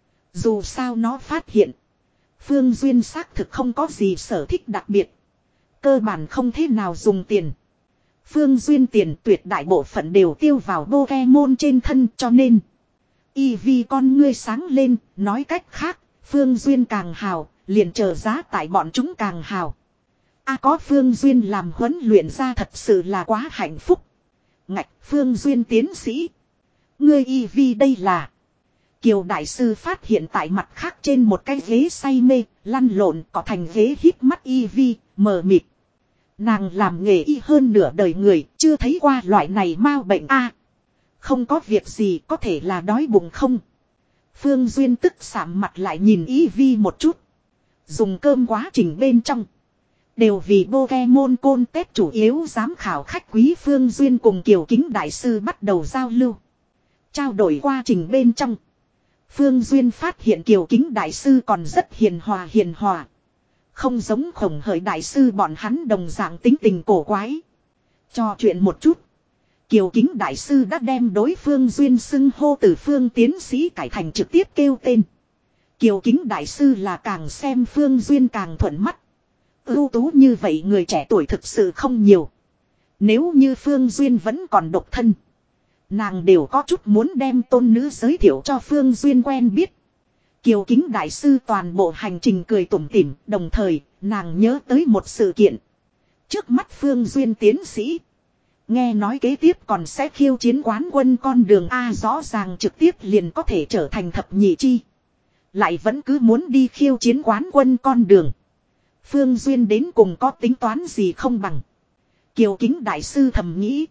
Speaker 1: Dù sao nó phát hiện. Phương Duyên xác thực không có gì sở thích đặc biệt. Cơ bản không thế nào dùng tiền. Phương Duyên tiền tuyệt đại bộ phận đều tiêu vào Pokemon trên thân cho nên. Y vi con ngươi sáng lên, nói cách khác, Phương Duyên càng hào, liền chờ giá tại bọn chúng càng hào. A có Phương Duyên làm huấn luyện ra thật sự là quá hạnh phúc. Ngạch Phương Duyên tiến sĩ. Ngươi y vi đây là. Kiều Đại sư phát hiện tại mặt khác trên một cái ghế say mê, lăn lộn có thành ghế hít mắt y vi, mờ mịt. Nàng làm nghề y hơn nửa đời người, chưa thấy qua loại này mau bệnh a. À, không có việc gì có thể là đói bụng không. Phương Duyên tức sạm mặt lại nhìn y vi một chút. Dùng cơm quá trình bên trong. Đều vì Pokemon Contest chủ yếu giám khảo khách quý Phương Duyên cùng Kiều Kính Đại sư bắt đầu giao lưu. Trao đổi quá trình bên trong. Phương Duyên phát hiện Kiều Kính Đại Sư còn rất hiền hòa hiền hòa. Không giống Khổng Hởi Đại Sư bọn hắn đồng dạng tính tình cổ quái. Trò chuyện một chút. Kiều Kính Đại Sư đã đem đối phương Duyên xưng hô từ Phương tiến sĩ cải thành trực tiếp kêu tên. Kiều Kính Đại Sư là càng xem Phương Duyên càng thuận mắt. Ưu tú như vậy người trẻ tuổi thực sự không nhiều. Nếu như Phương Duyên vẫn còn độc thân, nàng đều có chút muốn đem tôn nữ giới thiệu cho Phương Duyên quen biết. Kiều Kính Đại Sư toàn bộ hành trình cười tủm tỉm, đồng thời nàng nhớ tới một sự kiện. Trước mắt Phương Duyên tiến sĩ, nghe nói kế tiếp còn sẽ khiêu chiến quán quân con đường A, rõ ràng trực tiếp liền có thể trở thành thập nhị chi. Lại vẫn cứ muốn đi khiêu chiến quán quân con đường. Phương Duyên đến cùng có tính toán gì không bằng. Kiều Kính Đại Sư thầm nghĩ.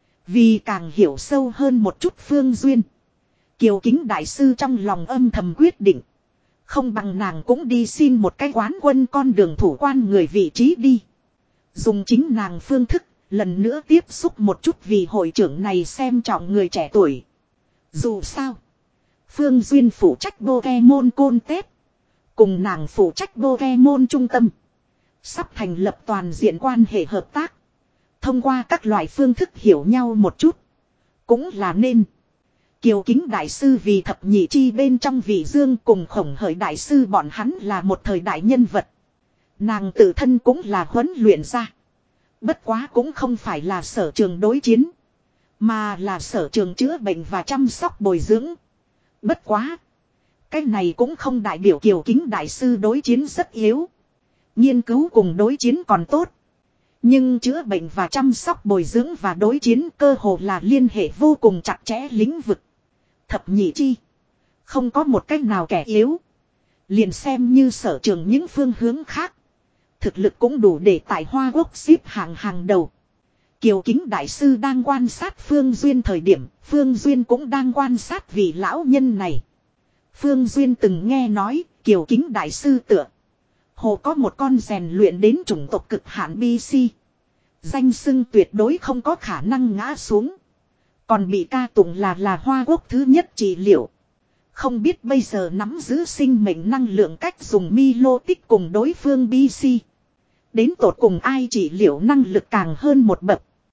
Speaker 1: Vì càng hiểu sâu hơn một chút Phương Duyên, Kiều Kính Đại Sư trong lòng âm thầm quyết định. Không bằng nàng cũng đi xin một cái quán quân con đường thủ quan người vị trí đi. Dùng chính nàng phương thức, lần nữa tiếp xúc một chút vì hội trưởng này xem trọng người trẻ tuổi. Dù sao, Phương Duyên phụ trách Pokemon Contest, cùng nàng phụ trách Pokemon trung tâm, sắp thành lập toàn diện quan hệ hợp tác. Thông qua các loại phương thức hiểu nhau một chút, cũng là nên. Kiều Kính Đại Sư vì thập nhị chi bên trong vị dương cùng Khổng Hởi Đại Sư bọn hắn là một thời đại nhân vật. Nàng tự thân cũng là huấn luyện ra. Bất quá cũng không phải là sở trường đối chiến, mà là sở trường chữa bệnh và chăm sóc bồi dưỡng. Bất quá, cái này cũng không đại biểu Kiều Kính Đại Sư đối chiến rất yếu. Nghiên cứu cùng đối chiến còn tốt, nhưng chữa bệnh và chăm sóc bồi dưỡng và đối chiến cơ hồ là liên hệ vô cùng chặt chẽ lĩnh vực. Thập nhị chi, không có một cách nào kẻ yếu. Liền xem như sở trường những phương hướng khác, thực lực cũng đủ để tại Hoa Quốc xếp hạng hàng đầu. Kiều Kính Đại Sư đang quan sát Phương Duyên thời điểm, Phương Duyên cũng đang quan sát vị lão nhân này. Phương Duyên từng nghe nói, Kiều Kính Đại Sư tựa hồ có một con rèn luyện đến chủng tộc cực hạn bê xê. Danh xưng tuyệt đối không có khả năng ngã xuống. Còn bị ca tụng là là Hoa Quốc thứ nhất trị liệu. Không biết bây giờ nắm giữ sinh mệnh năng lượng cách dùng Milo tích cùng đối phương bê xê. Đến tột cùng ai trị liệu năng lực càng hơn một bậc.